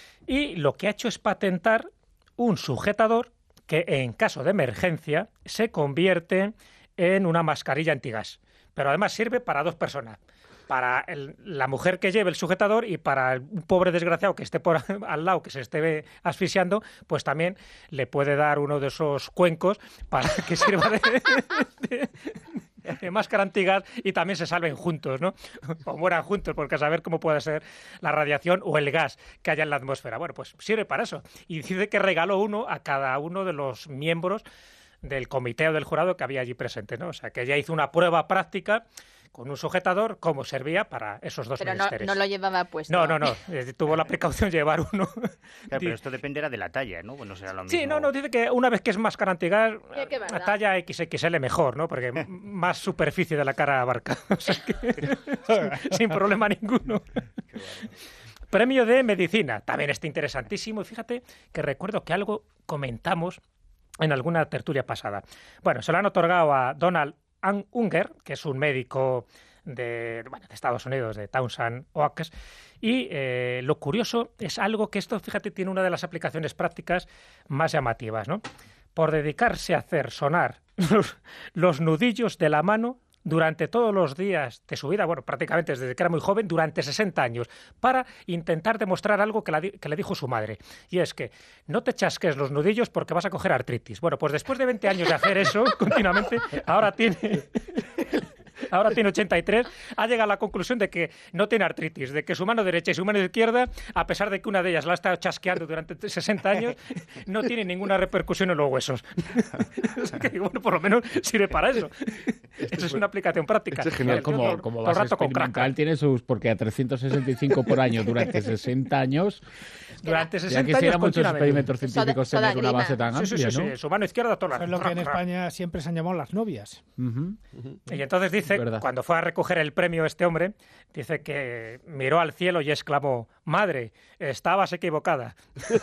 y lo que ha hecho es patentar un sujetador que en caso de emergencia se convierte en una mascarilla antigas. Pero además sirve para dos personas. Para el, la mujer que lleve el sujetador y para el pobre desgraciado que esté por al lado, que se esté asfixiando, pues también le puede dar uno de esos cuencos para que sirva de, de, de máscara antigas y también se salven juntos, ¿no? O mueran juntos, porque a saber cómo puede ser la radiación o el gas que haya en la atmósfera. Bueno, pues sirve para eso. Y dice que regaló uno a cada uno de los miembros del comité o del jurado que había allí presente, ¿no? O sea, que ella hizo una prueba práctica con un sujetador, cómo servía para esos dos pero menesteres. No, no lo llevaba puesto. No, no, no. Eh, tuvo la precaución de llevar uno. Claro, pero esto dependerá de la talla, ¿no? Bueno, será lo mismo. Sí, no, no. Dice que una vez que es máscara antigas, sí, la talla equis equis ele mejor, ¿no? Porque más superficie de la cara abarca. O sea que, sin, sin problema ninguno. Premio de Medicina. También está interesantísimo. Y fíjate que recuerdo que algo comentamos en alguna tertulia pasada. Bueno, se lo han otorgado a Donald Unger, que es un médico de, bueno, de Estados Unidos, de Townsend Oaks, y eh, lo curioso es algo que esto, fíjate, tiene una de las aplicaciones prácticas más llamativas, ¿no? Por dedicarse a hacer sonar los, los nudillos de la mano durante todos los días de su vida, bueno, prácticamente desde que era muy joven, durante sesenta años, para intentar demostrar algo que, la, que le dijo su madre. Y es que no te chasques los nudillos porque vas a coger artritis. Bueno, pues después de veinte años de hacer eso continuamente, ahora tiene... Ahora tiene ochenta y tres, ha llegado a la conclusión de que no tiene artritis, de que su mano derecha y su mano izquierda, a pesar de que una de ellas la ha estado chasqueando durante sesenta años, no tiene ninguna repercusión en los huesos. O sea que, bueno, por lo menos sirve para eso. Eso es una aplicación práctica. Es genial. Como, todo, como base experimental tiene sus... Porque a trescientos sesenta y cinco por año durante sesenta años... Durante sesenta ya quisieran muchos experimentos científicos toda, tener toda una base tan sí, amplia, sí, sí, ¿no? Sí, su mano izquierda toda la... Es lo que en España siempre se han llamado las novias. Uh-huh. Y entonces dice, cuando fue a recoger el premio este hombre, dice que miró al cielo y exclamó: madre, estabas equivocada.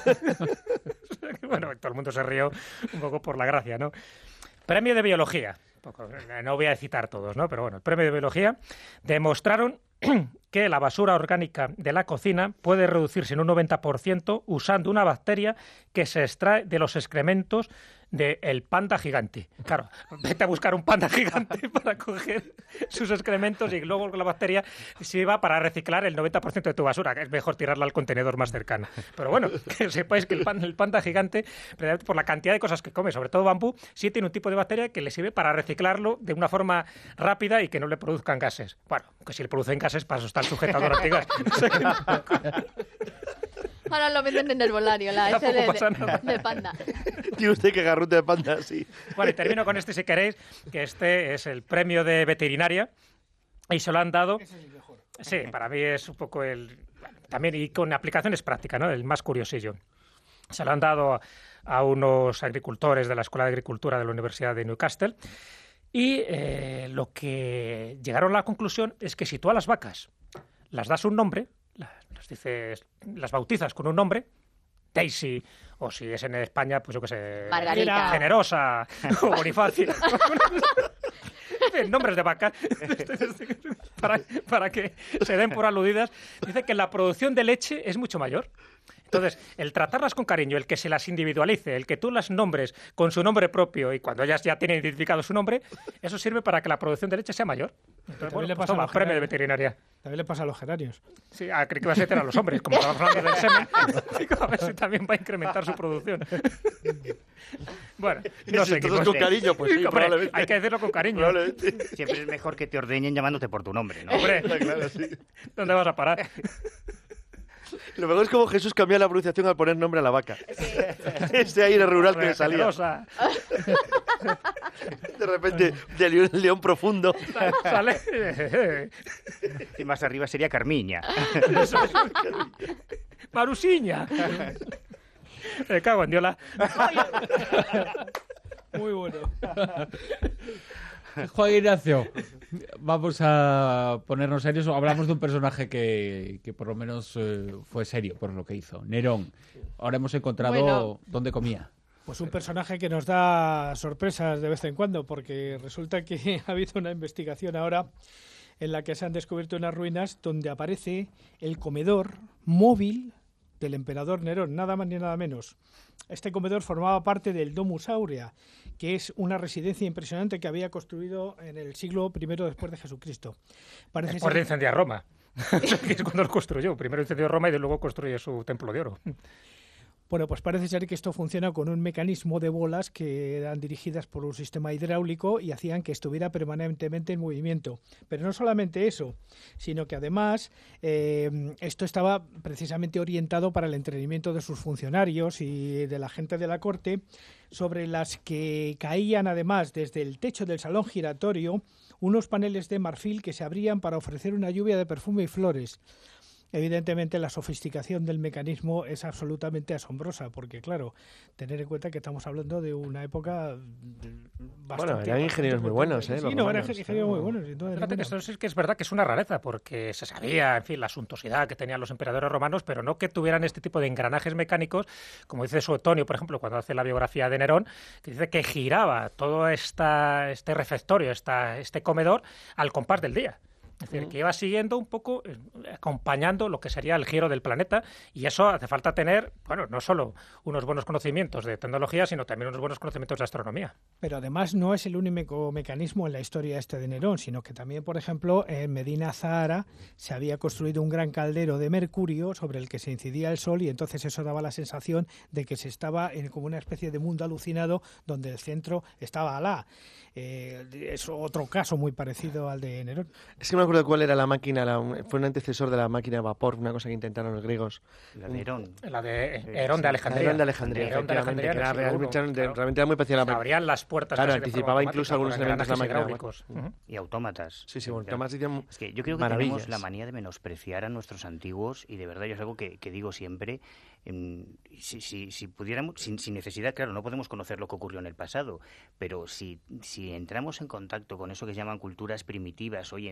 Bueno, todo el mundo se rió un poco por la gracia, ¿no? Premio de biología. No voy a citar todos, ¿no? Pero bueno, el premio de biología demostraron que la basura orgánica de la cocina puede reducirse en un noventa por ciento usando una bacteria que se extrae de los excrementos del panda gigante. Claro, vete a buscar un panda gigante para coger sus excrementos y luego la bacteria sirva para reciclar el noventa por ciento de tu basura, que es mejor tirarla al contenedor más cercano. Pero bueno, que sepáis que el panda, el panda gigante, por la cantidad de cosas que come, sobre todo bambú, sí tiene un tipo de bacteria que le sirve para reciclarlo de una forma rápida y que no le produzcan gases. Bueno, que si le producen gases, para eso está el sujetador antigas. Ahora lo venden en el herbolario, la S de, de, de panda. Tiene usted que garrote de panda, sí. Bueno, y termino con este si queréis, que este es el premio de veterinaria y se lo han dado... Ese es el mejor. Sí, para mí es un poco el... También y con aplicaciones prácticas, ¿no? El más curiosillo. Se lo han dado a unos agricultores de la Escuela de Agricultura de la Universidad de Newcastle y eh, lo que llegaron a la conclusión es que si tú a las vacas las das un nombre, las dices, las bautizas con un nombre, Daisy, o si es en España, pues yo qué sé, Margarita, Generosa, o Bonifacio, nombres de vaca, para, para que se den por aludidas, dice que la producción de leche es mucho mayor. Entonces, el tratarlas con cariño, el que se las individualice, el que tú las nombres con su nombre propio y cuando ellas ya tienen identificado su nombre, eso sirve para que la producción de leche sea mayor. Entonces, bueno, le pues pasa toma, a los premio de geranios. veterinaria. También le pasa a los geranios. Sí, ah, creí que iba a ser a los hombres, como estamos hablando del semen, digo, a ver si también va a incrementar su producción. Bueno, no Si sé. todo es con cariño, pues sí, Hombre, probablemente. hay que decirlo con cariño. Probablemente. Siempre es mejor que te ordeñen llamándote por tu nombre, ¿no? Hombre, Claro, sí. ¿dónde vas a parar? Lo mejor es como Jesús cambió la pronunciación al poner nombre a la vaca. Ese aire rural que le salía. Generosa. De repente, de león, león profundo. Sale. Y más arriba sería Carmiña. Marusiña. Me cago en Diola. Muy bueno. Juan Ignacio, vamos a ponernos serios. Hablamos de un personaje que, que por lo menos eh, fue serio por lo que hizo, Nerón. Ahora hemos encontrado Bueno. dónde comía. Pues un personaje que nos da sorpresas de vez en cuando, porque resulta que ha habido una investigación ahora en la que se han descubierto unas ruinas donde aparece el comedor móvil del emperador Nerón, nada más ni nada menos. Este comedor formaba parte del Domus Aurea, que es una residencia impresionante que había construido en el siglo primero después de Jesucristo. Parece Después de ser... incendiar Roma. Que es cuando lo construyó. Primero incendió Roma y luego construye su templo de oro. Bueno, pues parece ser que esto funciona con un mecanismo de bolas que eran dirigidas por un sistema hidráulico y hacían que estuviera permanentemente en movimiento. Pero no solamente eso, sino que además eh, esto estaba precisamente orientado para el entrenamiento de sus funcionarios y de la gente de la corte, sobre las que caían además desde el techo del salón giratorio unos paneles de marfil que se abrían para ofrecer una lluvia de perfume y flores. Evidentemente la sofisticación del mecanismo es absolutamente asombrosa, porque claro, tener en cuenta que estamos hablando de una época bastante... Bueno, eran ingenieros muy buenos, ¿eh? Sí, los no, eran romanos. ingenieros muy buenos. sin duda Fíjate que ninguna. esto sí que es verdad que es una rareza, porque se sabía, en fin, la suntuosidad que tenían los emperadores romanos, pero no que tuvieran este tipo de engranajes mecánicos, como dice Suetonio, por ejemplo, cuando hace la biografía de Nerón, que dice que giraba todo esta, este refectorio, esta, este comedor, al compás del día. Es decir, que iba siguiendo un poco, eh, acompañando lo que sería el giro del planeta, y eso hace falta tener, bueno, no solo unos buenos conocimientos de tecnología, sino también unos buenos conocimientos de astronomía. Pero además no es el único mecanismo en la historia este de Nerón, sino que también, por ejemplo, en Medina Zahara se había construido un gran caldero de mercurio sobre el que se incidía el sol y entonces eso daba la sensación de que se estaba en como una especie de mundo alucinado donde el centro estaba Alá. Eh, es otro caso muy parecido al de Nerón. Es que no me acuerdo cuál era la máquina, la- fue un antecesor de la máquina de vapor, una cosa que intentaron los griegos. La de Herón. La de Sí, Herón sí. de Alejandría. Herón de Alejandría, Herón de efectivamente, Alejandría que era en el siglo realmente, uno, claro. realmente era muy parecida a Se la abrían las puertas. Claro, casi de anticipaba forma incluso automática algunos por elementos de la engranajes máquina. hidráulicos. Ujú. Y autómatas. Sí, sí, bueno, Claro. Tomás hacía Es que yo creo que maravillas. tenemos la manía de menospreciar a nuestros antiguos y de verdad yo es algo que, que digo siempre. em, si, si, si pudiéramos, sin, sin necesidad, claro, no podemos conocer lo que ocurrió en el pasado, pero si, si entramos en contacto con eso que se llaman culturas primitivas hoy en día,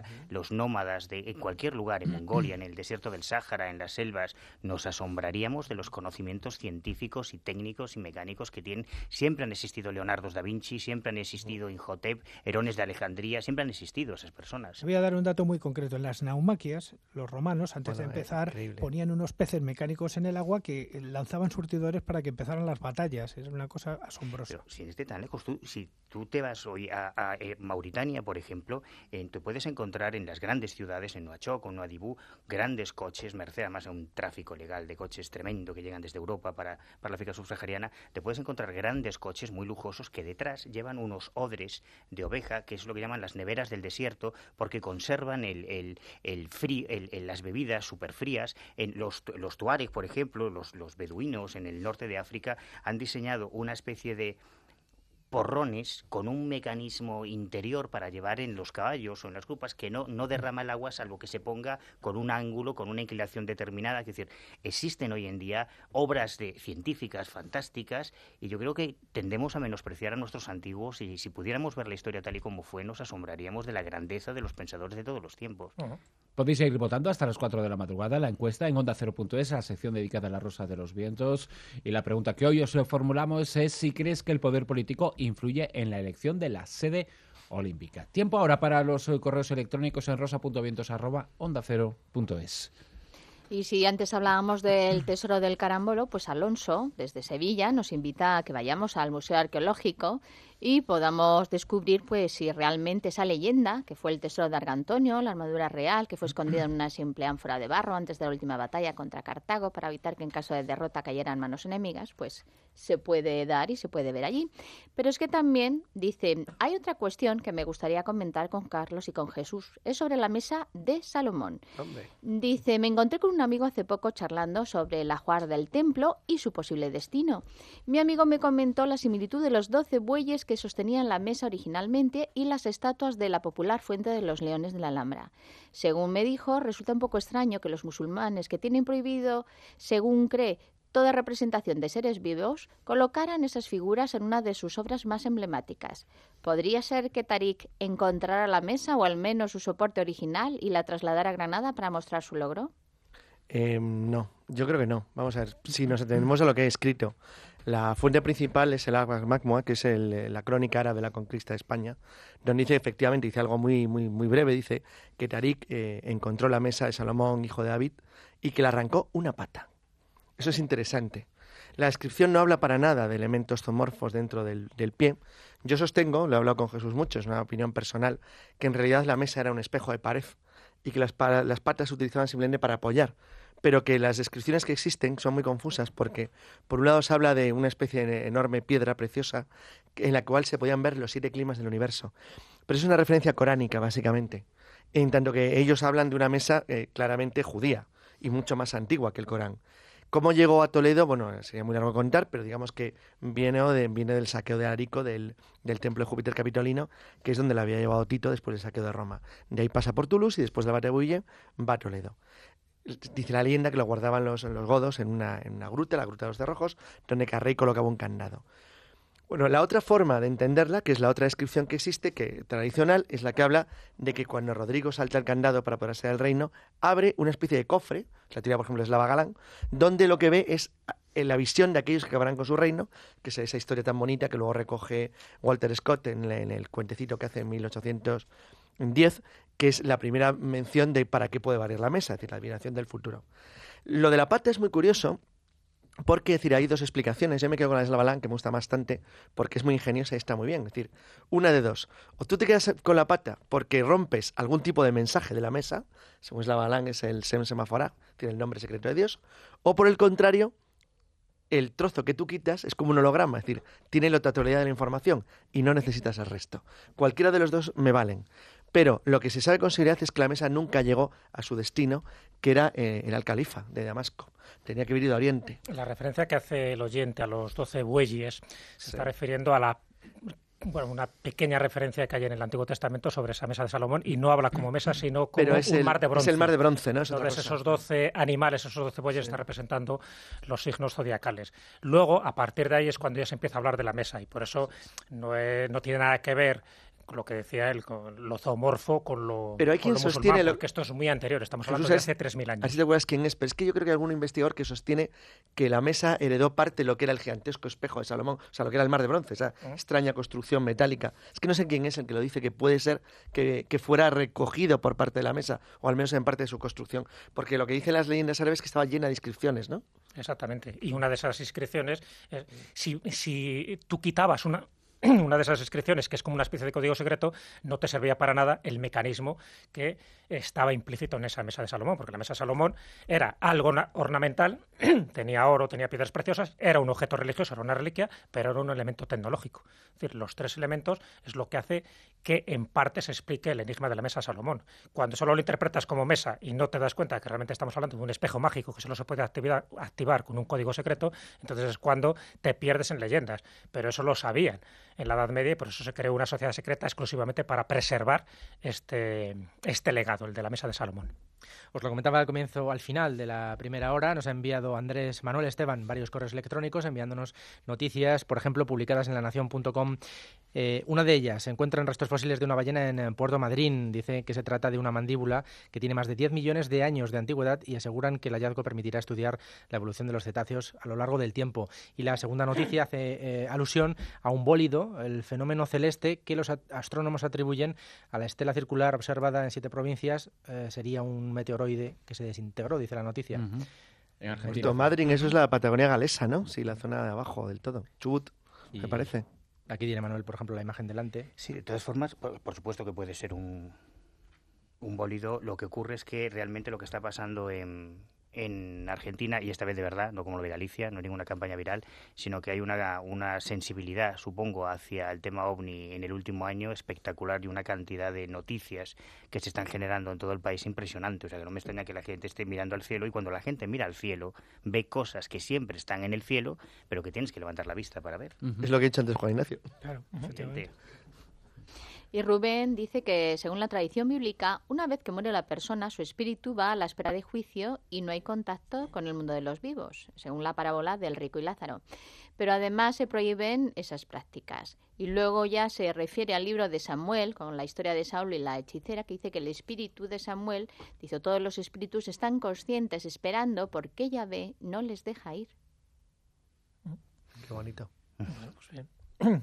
los nómadas de en cualquier lugar, en Mongolia, en el desierto del Sáhara, en las selvas, nos asombraríamos de los conocimientos científicos y técnicos y mecánicos que tienen. Siempre han existido Leonardo da Vinci, siempre han existido Imhotep, Herones de Alejandría, siempre han existido esas personas. Voy a dar un dato muy concreto. En las naumaquias, los romanos, antes Bueno, de empezar, increíble. ponían unos peces mecánicos en el agua que lanzaban surtidores para que empezaran las batallas. Es una cosa asombrosa. Pero sin este tan lejos, tú, si tú te vas hoy a, a, eh, Mauritania, por ejemplo, eh, te puedes encontrar en las grandes ciudades, en Nuakchot o Nuadhibou, grandes coches, merced además a un tráfico legal de coches tremendo que llegan desde Europa para, para la África subsahariana, te puedes encontrar grandes coches muy lujosos que detrás llevan unos odres de oveja, que es lo que llaman las neveras del desierto, porque conservan el, el, el frío, el, el, las bebidas súper frías. En los, los tuareg, por ejemplo, los, los beduinos en el norte de África han diseñado una especie de porrones con un mecanismo interior para llevar en los caballos o en las grupas que no, no derrama el agua salvo que se ponga con un ángulo, con una inclinación determinada. Es decir, existen hoy en día obras de científicas fantásticas y yo creo que tendemos a menospreciar a nuestros antiguos y si pudiéramos ver la historia tal y como fue nos asombraríamos de la grandeza de los pensadores de todos los tiempos. Uh-huh. Podéis seguir votando hasta las cuatro de la madrugada la encuesta en onda cero punto es, la sección dedicada a la Rosa de los Vientos. Y la pregunta que hoy os formulamos es si crees que el poder político influye en la elección de la sede olímpica. Tiempo ahora para los eh, correos electrónicos en rosa punto vientos arroba onda cero punto es. Y si antes hablábamos del Tesoro del Carambolo, pues Alonso, desde Sevilla, nos invita a que vayamos al Museo Arqueológico y podamos descubrir pues si realmente esa leyenda, que fue el tesoro de Argantonio, la armadura real, que fue escondida en una simple ánfora de barro antes de la última batalla contra Cartago para evitar que en caso de derrota cayera en manos enemigas, pues se puede dar y se puede ver allí. Pero es que también, dice, hay otra cuestión que me gustaría comentar con Carlos y con Jesús. Es sobre la mesa de Salomón. Hombre. Dice, me encontré con un amigo hace poco charlando sobre el ajuar del templo y su posible destino. Mi amigo me comentó la similitud de los doce bueyes que sostenían la mesa originalmente y las estatuas de la popular fuente de los leones de la Alhambra. Según me dijo, resulta un poco extraño que los musulmanes, que tienen prohibido, según cree, toda representación de seres vivos, colocaran esas figuras en una de sus obras más emblemáticas. ¿Podría ser que Tariq encontrara la mesa o al menos su soporte original y la trasladara a Granada para mostrar su logro? Eh, no, yo creo que no. Vamos a ver, si nos atendemos a lo que he escrito. La fuente principal es el Al-Majmu'a, que es el, la crónica árabe de la conquista de España, donde dice, efectivamente, dice algo muy muy muy breve, dice que Tariq eh, encontró la mesa de Salomón, hijo de David, y que le arrancó una pata. Eso es interesante. La descripción no habla para nada de elementos zoomorfos dentro del, del pie. Yo sostengo, lo he hablado con Jesús mucho, es una opinión personal, que en realidad la mesa era un espejo de pared y que las, pa- las patas se utilizaban simplemente para apoyar, pero que las descripciones que existen son muy confusas porque, por un lado, se habla de una especie de enorme piedra preciosa en la cual se podían ver los siete climas del universo. Pero es una referencia coránica, básicamente, en tanto que ellos hablan de una mesa eh, claramente judía y mucho más antigua que el Corán. ¿Cómo llegó a Toledo? Bueno, sería muy largo contar, pero digamos que viene, de, viene del saqueo de Arico, del, del templo de Júpiter Capitolino, que es donde la había llevado Tito después del saqueo de Roma. De ahí pasa por Toulouse y después de Batabuille va a Toledo. Dice la leyenda que lo guardaban los, los godos en una, en una gruta, la gruta de los cerrojos, donde cada rey colocaba un candado. Bueno, la otra forma de entenderla, que es la otra descripción que existe, que tradicional, es la que habla de que cuando Rodrigo salta el candado para poder ser el reino, abre una especie de cofre, la teoría por ejemplo es Slava Galán, donde lo que ve es la visión de aquellos que acabarán con su reino, que es esa historia tan bonita que luego recoge Walter Scott en, la, en el cuentecito que hace en mil ochocientos diez, que es la primera mención de para qué puede valer la mesa, es decir, la adivinación del futuro. Lo de la pata es muy curioso, porque, es decir, hay dos explicaciones. Yo me quedo con la de Slavalán, que me gusta bastante, porque es muy ingeniosa y está muy bien. Es decir, una de dos. O tú te quedas con la pata porque rompes algún tipo de mensaje de la mesa, según Slavalán es el Sem Semaforá, tiene el nombre secreto de Dios, o por el contrario, el trozo que tú quitas es como un holograma, es decir, tiene la totalidad de la información y no necesitas el resto. Cualquiera de los dos me valen. Pero lo que se sabe con seguridad es que la mesa nunca llegó a su destino, que era eh, el Al-Khalifa de Damasco. Tenía que venir de Oriente. La referencia que hace el oyente a los doce bueyes se sí. está refiriendo a la... Bueno, una pequeña referencia que hay en el Antiguo Testamento sobre esa mesa de Salomón y no habla como mesa, sino como Pero es un el, mar de bronce. Es el mar de bronce, ¿no? Es Entonces esos doce animales, esos doce bueyes sí. están representando los signos zodiacales. Luego, a partir de ahí es cuando ya se empieza a hablar de la mesa y por eso no, es, no tiene nada que ver con lo que decía él, con lo zoomorfo, con lo Pero hay con quien lo sostiene musulmán, lo- porque esto es muy anterior, estamos Jesús, hablando de ¿sabes? hace tres mil años. Así te acuerdas quién es, pero es que yo creo que hay algún investigador que sostiene que la mesa heredó parte de lo que era el gigantesco espejo de Salomón, o sea, lo que era el mar de bronce, esa ¿Eh? extraña construcción metálica. Es que no sé quién es el que lo dice, que puede ser que, que fuera recogido por parte de la mesa, o al menos en parte de su construcción, porque lo que dicen las leyendas árabes es que estaba llena de inscripciones, ¿no? Exactamente. Y una de esas inscripciones, eh, si, si tú quitabas una, una de esas inscripciones, que es como una especie de código secreto, no te servía para nada el mecanismo que estaba implícito en esa mesa de Salomón, porque la mesa de Salomón era algo na- ornamental, tenía oro, tenía piedras preciosas, era un objeto religioso, era una reliquia, pero era un elemento tecnológico. Es decir, los tres elementos es lo que hace que en parte se explique el enigma de la mesa de Salomón. Cuando solo lo interpretas como mesa y no te das cuenta de que realmente estamos hablando de un espejo mágico que solo se puede activar, activar con un código secreto, entonces es cuando te pierdes en leyendas. Pero eso lo sabían en la Edad Media y por eso se creó una sociedad secreta exclusivamente para preservar este, este legado, el de la mesa de Salomón. Os lo comentaba al comienzo, al final de la primera hora, nos ha enviado Andrés Manuel Esteban varios correos electrónicos enviándonos noticias, por ejemplo, publicadas en la nación punto com. Eh, una de ellas, se encuentran restos fósiles de una ballena en Puerto Madryn. Dice que se trata de una mandíbula que tiene más de diez millones de años de antigüedad y aseguran que el hallazgo permitirá estudiar la evolución de los cetáceos a lo largo del tiempo. Y la segunda noticia hace eh, alusión a un bólido, el fenómeno celeste que los astrónomos atribuyen a la estela circular observada en siete provincias. Eh, sería un meteoroide que se desintegró, dice la noticia. Uh-huh. En Argentina. Puerto Madryn, eso es la Patagonia galesa, ¿no? Sí, la zona de abajo del todo. Chubut, Y me parece. Aquí tiene Manuel, por ejemplo, la imagen delante. Sí, de todas formas, por, por supuesto que puede ser un, un bólido. Lo que ocurre es que realmente lo que está pasando en, en Argentina, y esta vez de verdad, no como lo de Galicia, no es ninguna campaña viral, sino que hay una, una sensibilidad, supongo, hacia el tema OVNI en el último año espectacular y una cantidad de noticias que se están generando en todo el país impresionante. O sea, que no me extraña que la gente esté mirando al cielo y cuando la gente mira al cielo ve cosas que siempre están en el cielo, pero que tienes que levantar la vista para ver. Uh-huh. Es lo que he dicho antes Juan Ignacio. Claro, Efectivamente. Y Rubén dice que, según la tradición bíblica, una vez que muere la persona, su espíritu va a la espera de juicio y no hay contacto con el mundo de los vivos, según la parábola del rico y Lázaro. Pero además se prohíben esas prácticas. Y luego ya se refiere al libro de Samuel, con la historia de Saulo y la hechicera, que dice que el espíritu de Samuel, dice, todos los espíritus están conscientes, esperando, porque Yahvé no les deja ir. Qué bonito. Bueno, pues bien.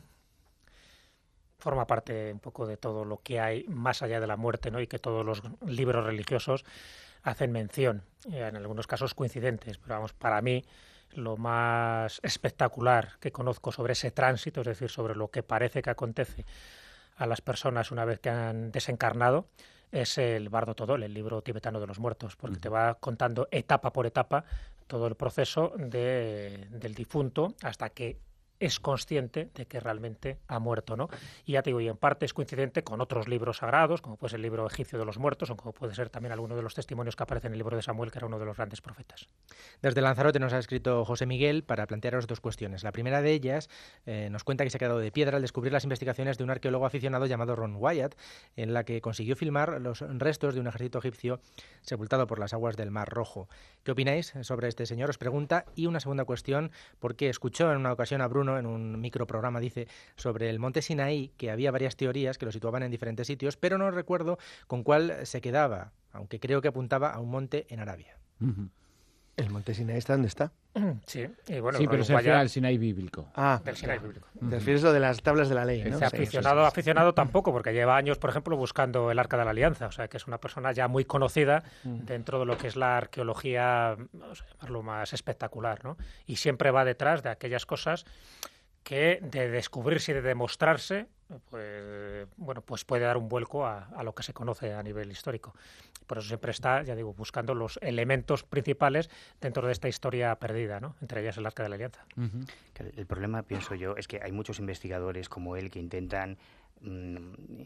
Forma parte un poco de todo lo que hay más allá de la muerte, ¿no? Y que todos los libros religiosos hacen mención, en algunos casos coincidentes, pero vamos, para mí lo más espectacular que conozco sobre ese tránsito, es decir, sobre lo que parece que acontece a las personas una vez que han desencarnado, es el Bardo Todol, el libro tibetano de los muertos, porque te va contando etapa por etapa todo el proceso de, del difunto hasta que es consciente de que realmente ha muerto, ¿no? Y ya te digo, y en parte es coincidente con otros libros sagrados, como puede ser el libro egipcio de los muertos, o como puede ser también alguno de los testimonios que aparecen en el libro de Samuel, que era uno de los grandes profetas. Desde Lanzarote nos ha escrito José Miguel para plantearos dos cuestiones. La primera de ellas eh, nos cuenta que se ha quedado de piedra al descubrir las investigaciones de un arqueólogo aficionado llamado Ron Wyatt, en la que consiguió filmar los restos de un ejército egipcio sepultado por las aguas del Mar Rojo. ¿Qué opináis sobre este señor? Os pregunta. Y una segunda cuestión, porque escuchó en una ocasión a Bruno en un microprograma, dice, sobre el monte Sinaí, que había varias teorías que lo situaban en diferentes sitios, pero no recuerdo con cuál se quedaba, aunque creo que apuntaba a un monte en Arabia. Uh-huh. ¿El monte Sinaí está dónde está? Sí, y bueno, Sí, pero se refiere Wyatt, al Sinaí bíblico. Ah, del Sinaí bíblico. te refieres a lo de las tablas de la ley, ¿no? O sea, Sí, aficionado, sí, sí. aficionado tampoco, porque lleva años, por ejemplo, buscando el Arca de la Alianza, o sea, que es una persona ya muy conocida dentro de lo que es la arqueología, vamos a llamarlo más espectacular, ¿no? Y siempre va detrás de aquellas cosas que de descubrirse y de demostrarse, pues bueno, pues puede dar un vuelco a, a lo que se conoce a nivel histórico. Por eso siempre está, ya digo, buscando los elementos principales dentro de esta historia perdida, ¿no? Entre ellas el Arca de la Alianza. Uh-huh. El problema, pienso yo, es que hay muchos investigadores como él que intentan mm,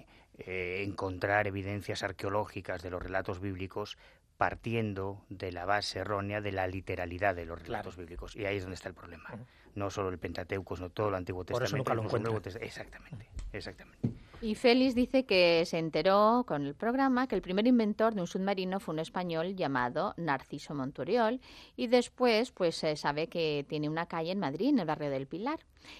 eh, encontrar evidencias arqueológicas de los relatos bíblicos partiendo de la base errónea de la literalidad de los relatos Claro. bíblicos. Y ahí es donde está el problema. Uh-huh. No solo el Pentateuco, sino todo el Antiguo Por eso Testamento. nunca lo incluso el Nuevo encuentran. Testamento. Exactamente, exactamente. Y Félix dice que se enteró con el programa que el primer inventor de un submarino fue un español llamado Narciso Monturiol y después pues se sabe que tiene una calle en Madrid, en el barrio del Pilar.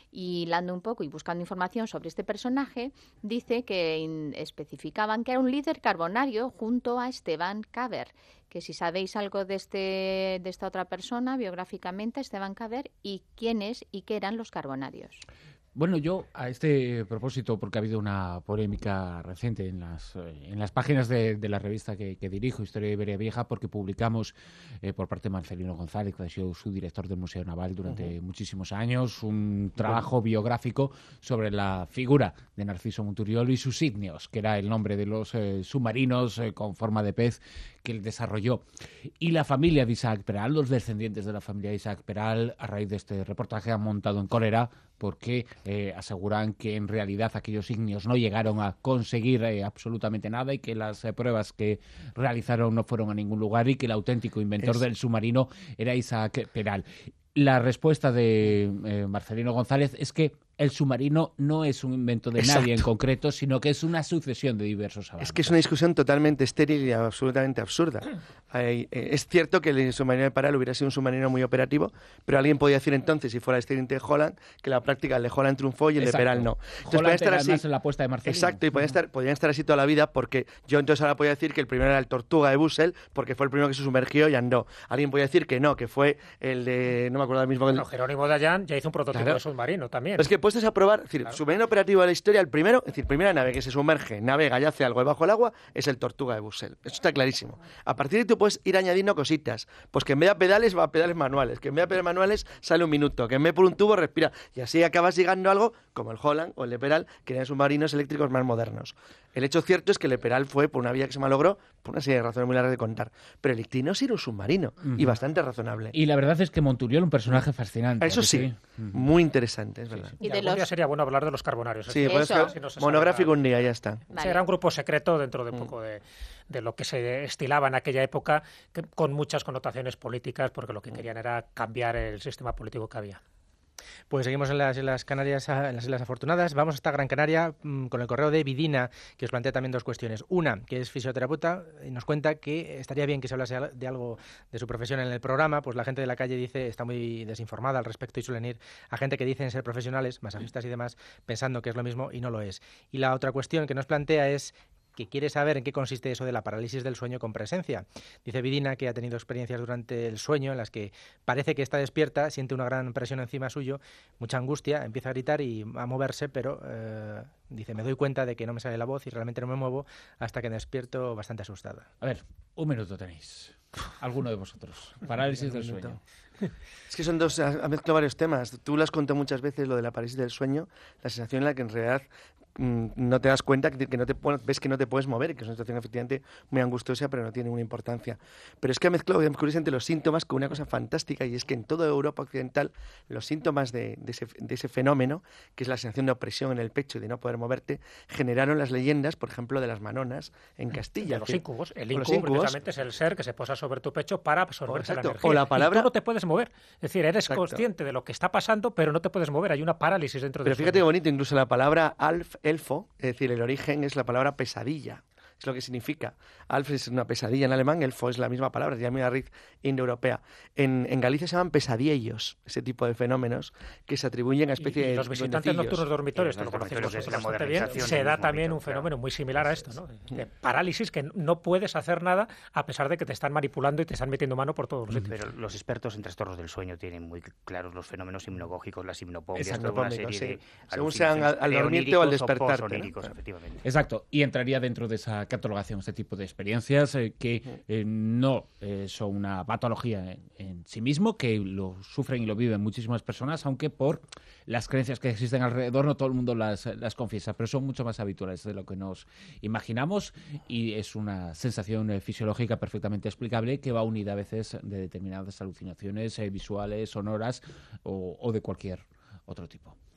Y hilando un poco y buscando información sobre este personaje, dice que in- especificaban que era un líder carbonario junto a Esteban Caber, que si sabéis algo de este de esta otra persona biográficamente, Esteban Caber, y quién es y qué eran los carbonarios. Bueno, yo a este propósito, porque ha habido una polémica reciente en las en las páginas de, de la revista que, que dirijo, Historia de Iberia Vieja, porque publicamos eh, por parte de Marcelino González, que ha sido su director del Museo Naval durante uh-huh. muchísimos años, un trabajo bueno. biográfico sobre la figura de Narciso Monturiol y sus ígneos, que era el nombre de los eh, submarinos eh, con forma de pez que él desarrolló. Y la familia de Isaac Peral, los descendientes de la familia de Isaac Peral, a raíz de este reportaje han montado en cólera porque eh, aseguran que en realidad aquellos ígneos no llegaron a conseguir eh, absolutamente nada y que las eh, pruebas que realizaron no fueron a ningún lugar y que el auténtico inventor es... del submarino era Isaac Peral. La respuesta de eh, Marcelino González es que el submarino no es un invento de Exacto. nadie en concreto, sino que es una sucesión de diversos avances. Es que es una discusión totalmente estéril y absolutamente absurda. Hay, eh, es cierto que el submarino de Peral hubiera sido un submarino muy operativo, pero alguien podía decir entonces, si fuera el Stirling de Holland, que la práctica el de Holland triunfó y el Exacto. de Peral no. Entonces, Holland estar así, en la apuesta de Marcelino. Exacto, y podían estar, podían estar así toda la vida, porque yo entonces ahora podía decir que el primero era el Tortuga de Bussell, porque fue el primero que se sumergió y andó. Alguien podía decir que no, que fue el de... no me acuerdo ahora mismo. Bueno, Jerónimo Dayan ya hizo un prototipo claro. de submarino también. Pero es que puestos a probar, es decir, claro. submarino operativo de la historia, el primero, es decir, primera nave que se sumerge, navega y hace algo debajo del agua, es el Tortuga de Bussell. Eso está clarísimo. A partir de ahí tú puedes ir añadiendo cositas. Pues que en vez de a pedales va a pedales manuales, que en vez de pedales manuales sale un minuto, que en vez de por un tubo respira. Y así acabas llegando a algo como el Holland o el de Peral, que eran submarinos eléctricos más modernos. El hecho cierto es que el Peral fue por una vía que se malogró, por una serie de razones muy largas de contar. Pero el Ictíneo sí era un submarino, uh-huh. y bastante razonable. Y la verdad es que Monturiol, un personaje fascinante. Eso sí, sí. Uh-huh. Muy interesante, es verdad. Sí, sí. Y, y de los... día sería bueno hablar de los carbonarios. Sí, puede ser si no monográfico un día, ya está. Vale. Era un grupo secreto dentro de un poco de, de lo que se estilaba en aquella época, que, con muchas connotaciones políticas, porque lo que querían era cambiar el sistema político que había. Pues seguimos en las Islas Canarias, en las Islas Afortunadas. Vamos hasta Gran Canaria mmm, con el correo de Vidina, que os plantea también dos cuestiones. Una, que es fisioterapeuta, y nos cuenta que estaría bien que se hablase de algo de su profesión en el programa, pues la gente de la calle dice está muy desinformada al respecto y suelen ir a gente que dicen ser profesionales, masajistas y demás, pensando que es lo mismo y no lo es. Y la otra cuestión que nos plantea es que quiere saber en qué consiste eso de la parálisis del sueño con presencia. Dice Vidina que ha tenido experiencias durante el sueño en las que parece que está despierta, siente una gran presión encima suyo, mucha angustia, empieza a gritar y a moverse, pero eh, dice, me doy cuenta de que no me sale la voz y realmente no me muevo hasta que me despierto bastante asustada. A ver, un minuto tenéis. Alguno de vosotros. Parálisis del sueño. Es que son dos, ha mezclado varios temas. Tú lo has contado muchas veces, lo de la parálisis del sueño, la sensación en la que en realidad no te das cuenta, que no te, bueno, ves que no te puedes mover, que es una situación efectivamente muy angustiosa, pero no tiene ninguna importancia. Pero es que ha mezclado curiosamente los síntomas con una cosa fantástica, y es que en toda Europa occidental los síntomas de, de, ese, de ese fenómeno, que es la sensación de opresión en el pecho y de no poder moverte, generaron las leyendas, por ejemplo, de las manonas en Castilla. De los que, íncubos. El incubo precisamente es el ser que se posa sobre tu pecho para absorber la energía. O la palabra... Y tú no te puedes mover. Es decir, eres Exacto. consciente de lo que está pasando, pero no te puedes mover. Hay una parálisis dentro de Pero fíjate qué bonito, incluso la palabra alf, elfo, es decir, el origen es la palabra pesadilla. Es lo que significa. Alf es una pesadilla en alemán, elfo es la misma palabra, se llama una raíz indoeuropea. En, en Galicia se llaman pesadillos, ese tipo de fenómenos que se atribuyen a especie y, y de los visitantes nocturnos dormitorios, que lo conocemos bastante bien, se da también un fenómeno muy similar a esto, ¿no? De parálisis, que no puedes hacer nada a pesar de que te están manipulando y te están metiendo mano por todos los sitios. Pero los expertos en trastornos del sueño tienen muy claros los fenómenos hipnogógicos, las hipnopopias, toda una serie sí. de según sean al, al dormirte o al despertarte, ¿no? Efectivamente. Exacto, y entraría dentro de esa catalogación este tipo de experiencias eh, que eh, no eh, son una patología en, en sí mismo, que lo sufren y lo viven muchísimas personas, aunque por las creencias que existen alrededor no todo el mundo las, las confiesa, pero son mucho más habituales de lo que nos imaginamos, y es una sensación eh, fisiológica perfectamente explicable que va unida a veces de determinadas alucinaciones eh, visuales, sonoras o, o de cualquier otro tipo.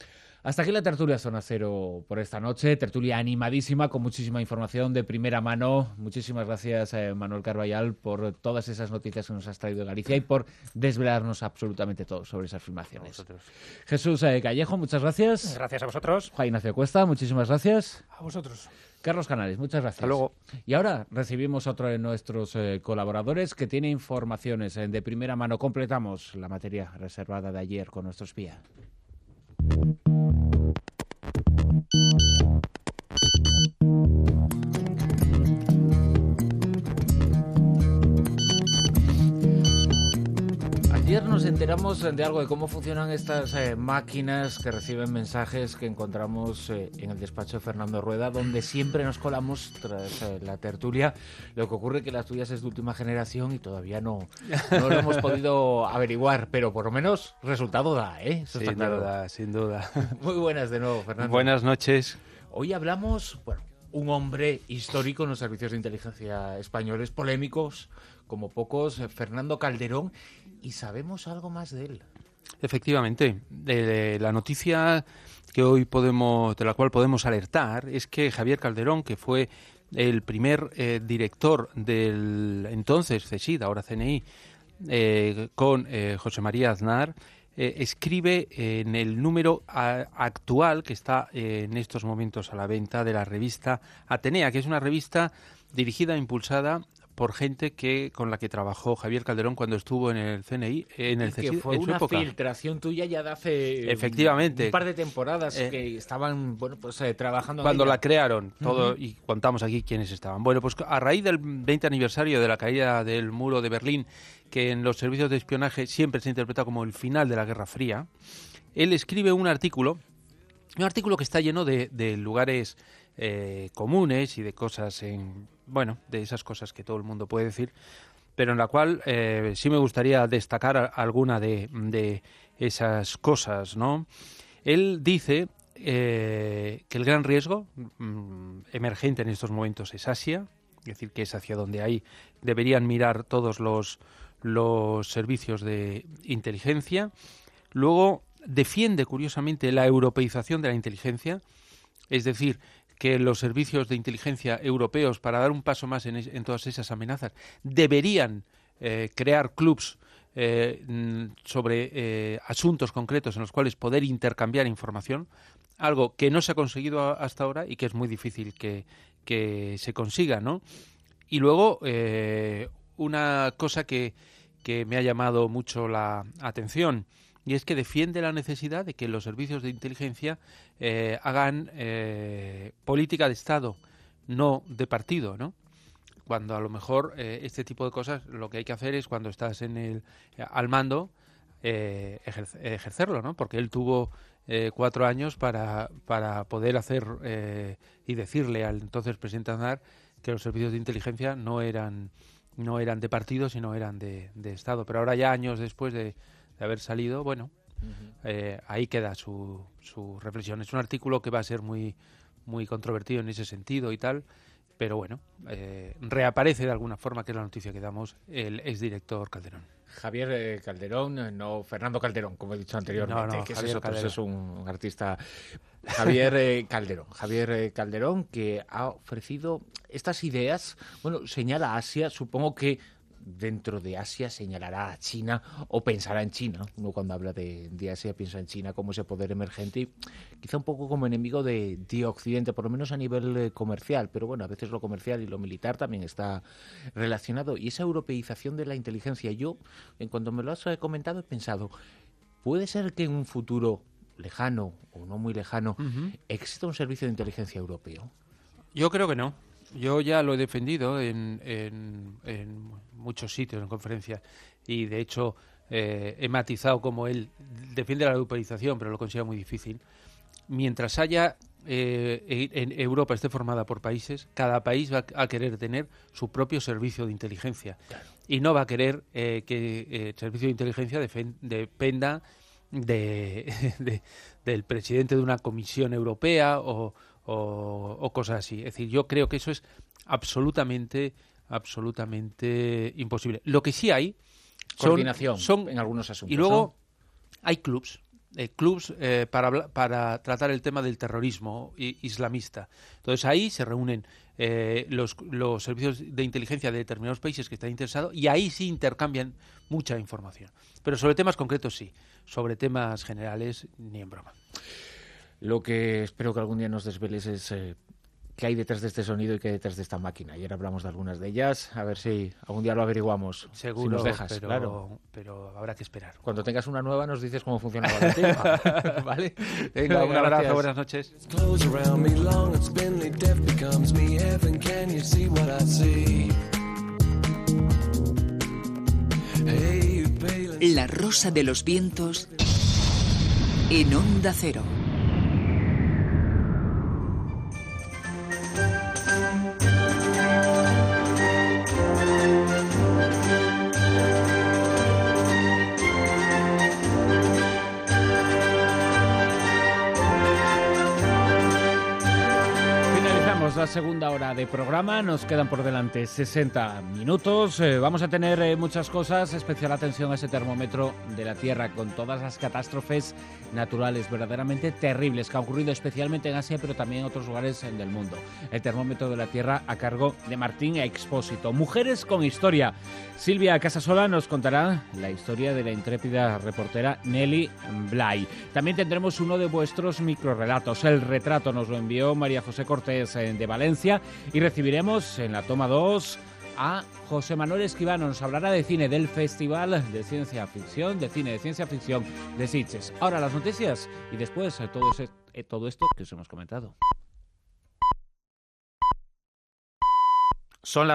Hasta aquí la tertulia Zona Cero por esta noche, tertulia animadísima con muchísima información de primera mano. Muchísimas gracias, eh, Manuel Carballal, por todas esas noticias que nos has traído de Galicia y por desvelarnos absolutamente todo sobre esas filmaciones. Jesús eh, Callejo, muchas gracias. Gracias a vosotros. Juan Ignacio Cuesta, muchísimas gracias. A vosotros. Carlos Canales, muchas gracias. Hasta luego. Y ahora recibimos otro de nuestros eh, colaboradores que tiene informaciones eh, de primera mano. Completamos la materia reservada de ayer con nuestro espía. Ayer nos enteramos de algo de cómo funcionan estas eh, máquinas que reciben mensajes que encontramos eh, en el despacho de Fernando Rueda, donde siempre nos colamos tras eh, la tertulia. Lo que ocurre es que las tuyas es de última generación y todavía no, no lo hemos podido averiguar, pero por lo menos resultado da, ¿eh? Eso sin está claro. duda, sin duda. Muy buenas de nuevo, Fernando. Buenas noches. Hoy hablamos, bueno, un hombre histórico en los servicios de inteligencia españoles, polémicos como pocos, Fernando Calderón, y sabemos algo más de él. Efectivamente, de la noticia que hoy podemos, de la cual podemos alertar, es que Javier Calderón, que fue el primer eh, director del entonces CSIC, ahora C N I, eh, con eh, José María Aznar, eh, escribe en el número a, actual que está eh, en estos momentos a la venta de la revista Atenea, que es una revista dirigida e impulsada por gente que con la que trabajó Javier Calderón cuando estuvo en el C N I, en el CSIC, que fue en su una época. filtración tuya ya de hace Efectivamente. un par de temporadas eh, que estaban bueno pues eh, trabajando cuando en la crearon todo Uh-huh. y contamos aquí quiénes estaban. Bueno, pues a raíz del veinte aniversario de la caída del muro de Berlín, que en los servicios de espionaje siempre se interpreta como el final de la Guerra Fría, él escribe un artículo, un artículo que está lleno de, de lugares eh, comunes y de cosas en, bueno, de esas cosas que todo el mundo puede decir, pero en la cual eh, sí me gustaría destacar a, alguna de, de esas cosas, ¿no? Él dice eh, que el gran riesgo mm, emergente en estos momentos es Asia, es decir, que es hacia donde ahí deberían mirar todos los, los servicios de inteligencia. Luego defiende, curiosamente, la europeización de la inteligencia, es decir, que los servicios de inteligencia europeos, para dar un paso más en, es, en todas esas amenazas, deberían eh, crear clubs eh, sobre eh, asuntos concretos en los cuales poder intercambiar información, algo que no se ha conseguido a, hasta ahora y que es muy difícil que, que se consiga, ¿no? Y luego, eh, una cosa que, que me ha llamado mucho la atención, y es que defiende la necesidad de que los servicios de inteligencia eh, hagan eh, política de Estado, no de partido, ¿no? Cuando a lo mejor eh, este tipo de cosas lo que hay que hacer es cuando estás en el al mando eh, ejerc- ejercerlo, ¿no? Porque él tuvo eh, cuatro años para, para poder hacer eh, y decirle al entonces presidente Aznar que los servicios de inteligencia no eran no eran de partido, sino eran de, de Estado. Pero ahora ya años después de de haber salido, bueno, uh-huh. eh, ahí queda su, su reflexión. Es un artículo que va a ser muy, muy controvertido en ese sentido y tal, pero bueno, eh, reaparece de alguna forma, que es la noticia que damos, el exdirector Calderón. Javier eh, Calderón, no Fernando Calderón, como he dicho anteriormente, no, no, que Javier es, otro, Calderón. es un, un artista. Javier eh, Calderón, Javier eh, Calderón, que ha ofrecido estas ideas, bueno, señala a Asia, supongo que dentro de Asia señalará a China o pensará en China. Uno cuando habla de, de Asia piensa en China como ese poder emergente y quizá un poco como enemigo de, de Occidente, por lo menos a nivel eh, comercial, pero bueno, a veces lo comercial y lo militar también está relacionado. Y esa europeización de la inteligencia, yo, en cuanto me lo has eh, comentado, he pensado, ¿puede ser que en un futuro lejano o no muy lejano uh-huh. exista un servicio de inteligencia europeo? Yo creo que no. Yo ya lo he defendido en, en, en muchos sitios, en conferencias, y de hecho eh, he matizado como él defiende la europeización, pero lo considera muy difícil. Mientras haya eh, en Europa esté formada por países, cada país va a querer tener su propio servicio de inteligencia. Claro. Y no va a querer eh, que eh, el servicio de inteligencia defen- dependa de, de, del presidente de una comisión europea o O, o cosas así. Es decir, yo creo que eso es absolutamente, absolutamente imposible. Lo que sí hay son, coordinación son, en algunos asuntos. Y luego ¿no? hay clubs. eh, clubs eh, para, para tratar el tema del terrorismo islamista. Entonces ahí se reúnen eh, los, los servicios de inteligencia de determinados países que están interesados y ahí sí intercambian mucha información. Pero sobre temas concretos sí, sobre temas generales ni en broma. Lo que espero que algún día nos desveles es eh, qué hay detrás de este sonido y qué hay detrás de esta máquina. Ayer hablamos de algunas de ellas, a ver si algún día lo averiguamos. Seguro, si nos dejas, pero, claro. pero habrá que esperar. Cuando tengas una nueva nos dices cómo funcionaba la antigua. ¿Vale? Venga, un abrazo, buenas noches. La Rosa de los Vientos en Onda Cero. La segunda hora de programa, nos quedan por delante sesenta minutos, eh, vamos a tener eh, muchas cosas, especial atención a ese termómetro de la Tierra con todas las catástrofes naturales verdaderamente terribles que han ocurrido especialmente en Asia pero también en otros lugares del mundo. El termómetro de la Tierra a cargo de Martín Expósito. Mujeres con historia. Silvia Casasola nos contará la historia de la intrépida reportera Nelly Bly. También tendremos uno de vuestros microrelatos. El retrato nos lo envió María José Cortés eh, de Valencia y recibiremos en la toma dos a José Manuel Escribano. Nos hablará de cine, del Festival de Ciencia Ficción, de Cine de Ciencia Ficción de Sitges. Ahora las noticias y después eh, todo, ese, eh, todo esto que os hemos comentado. Son las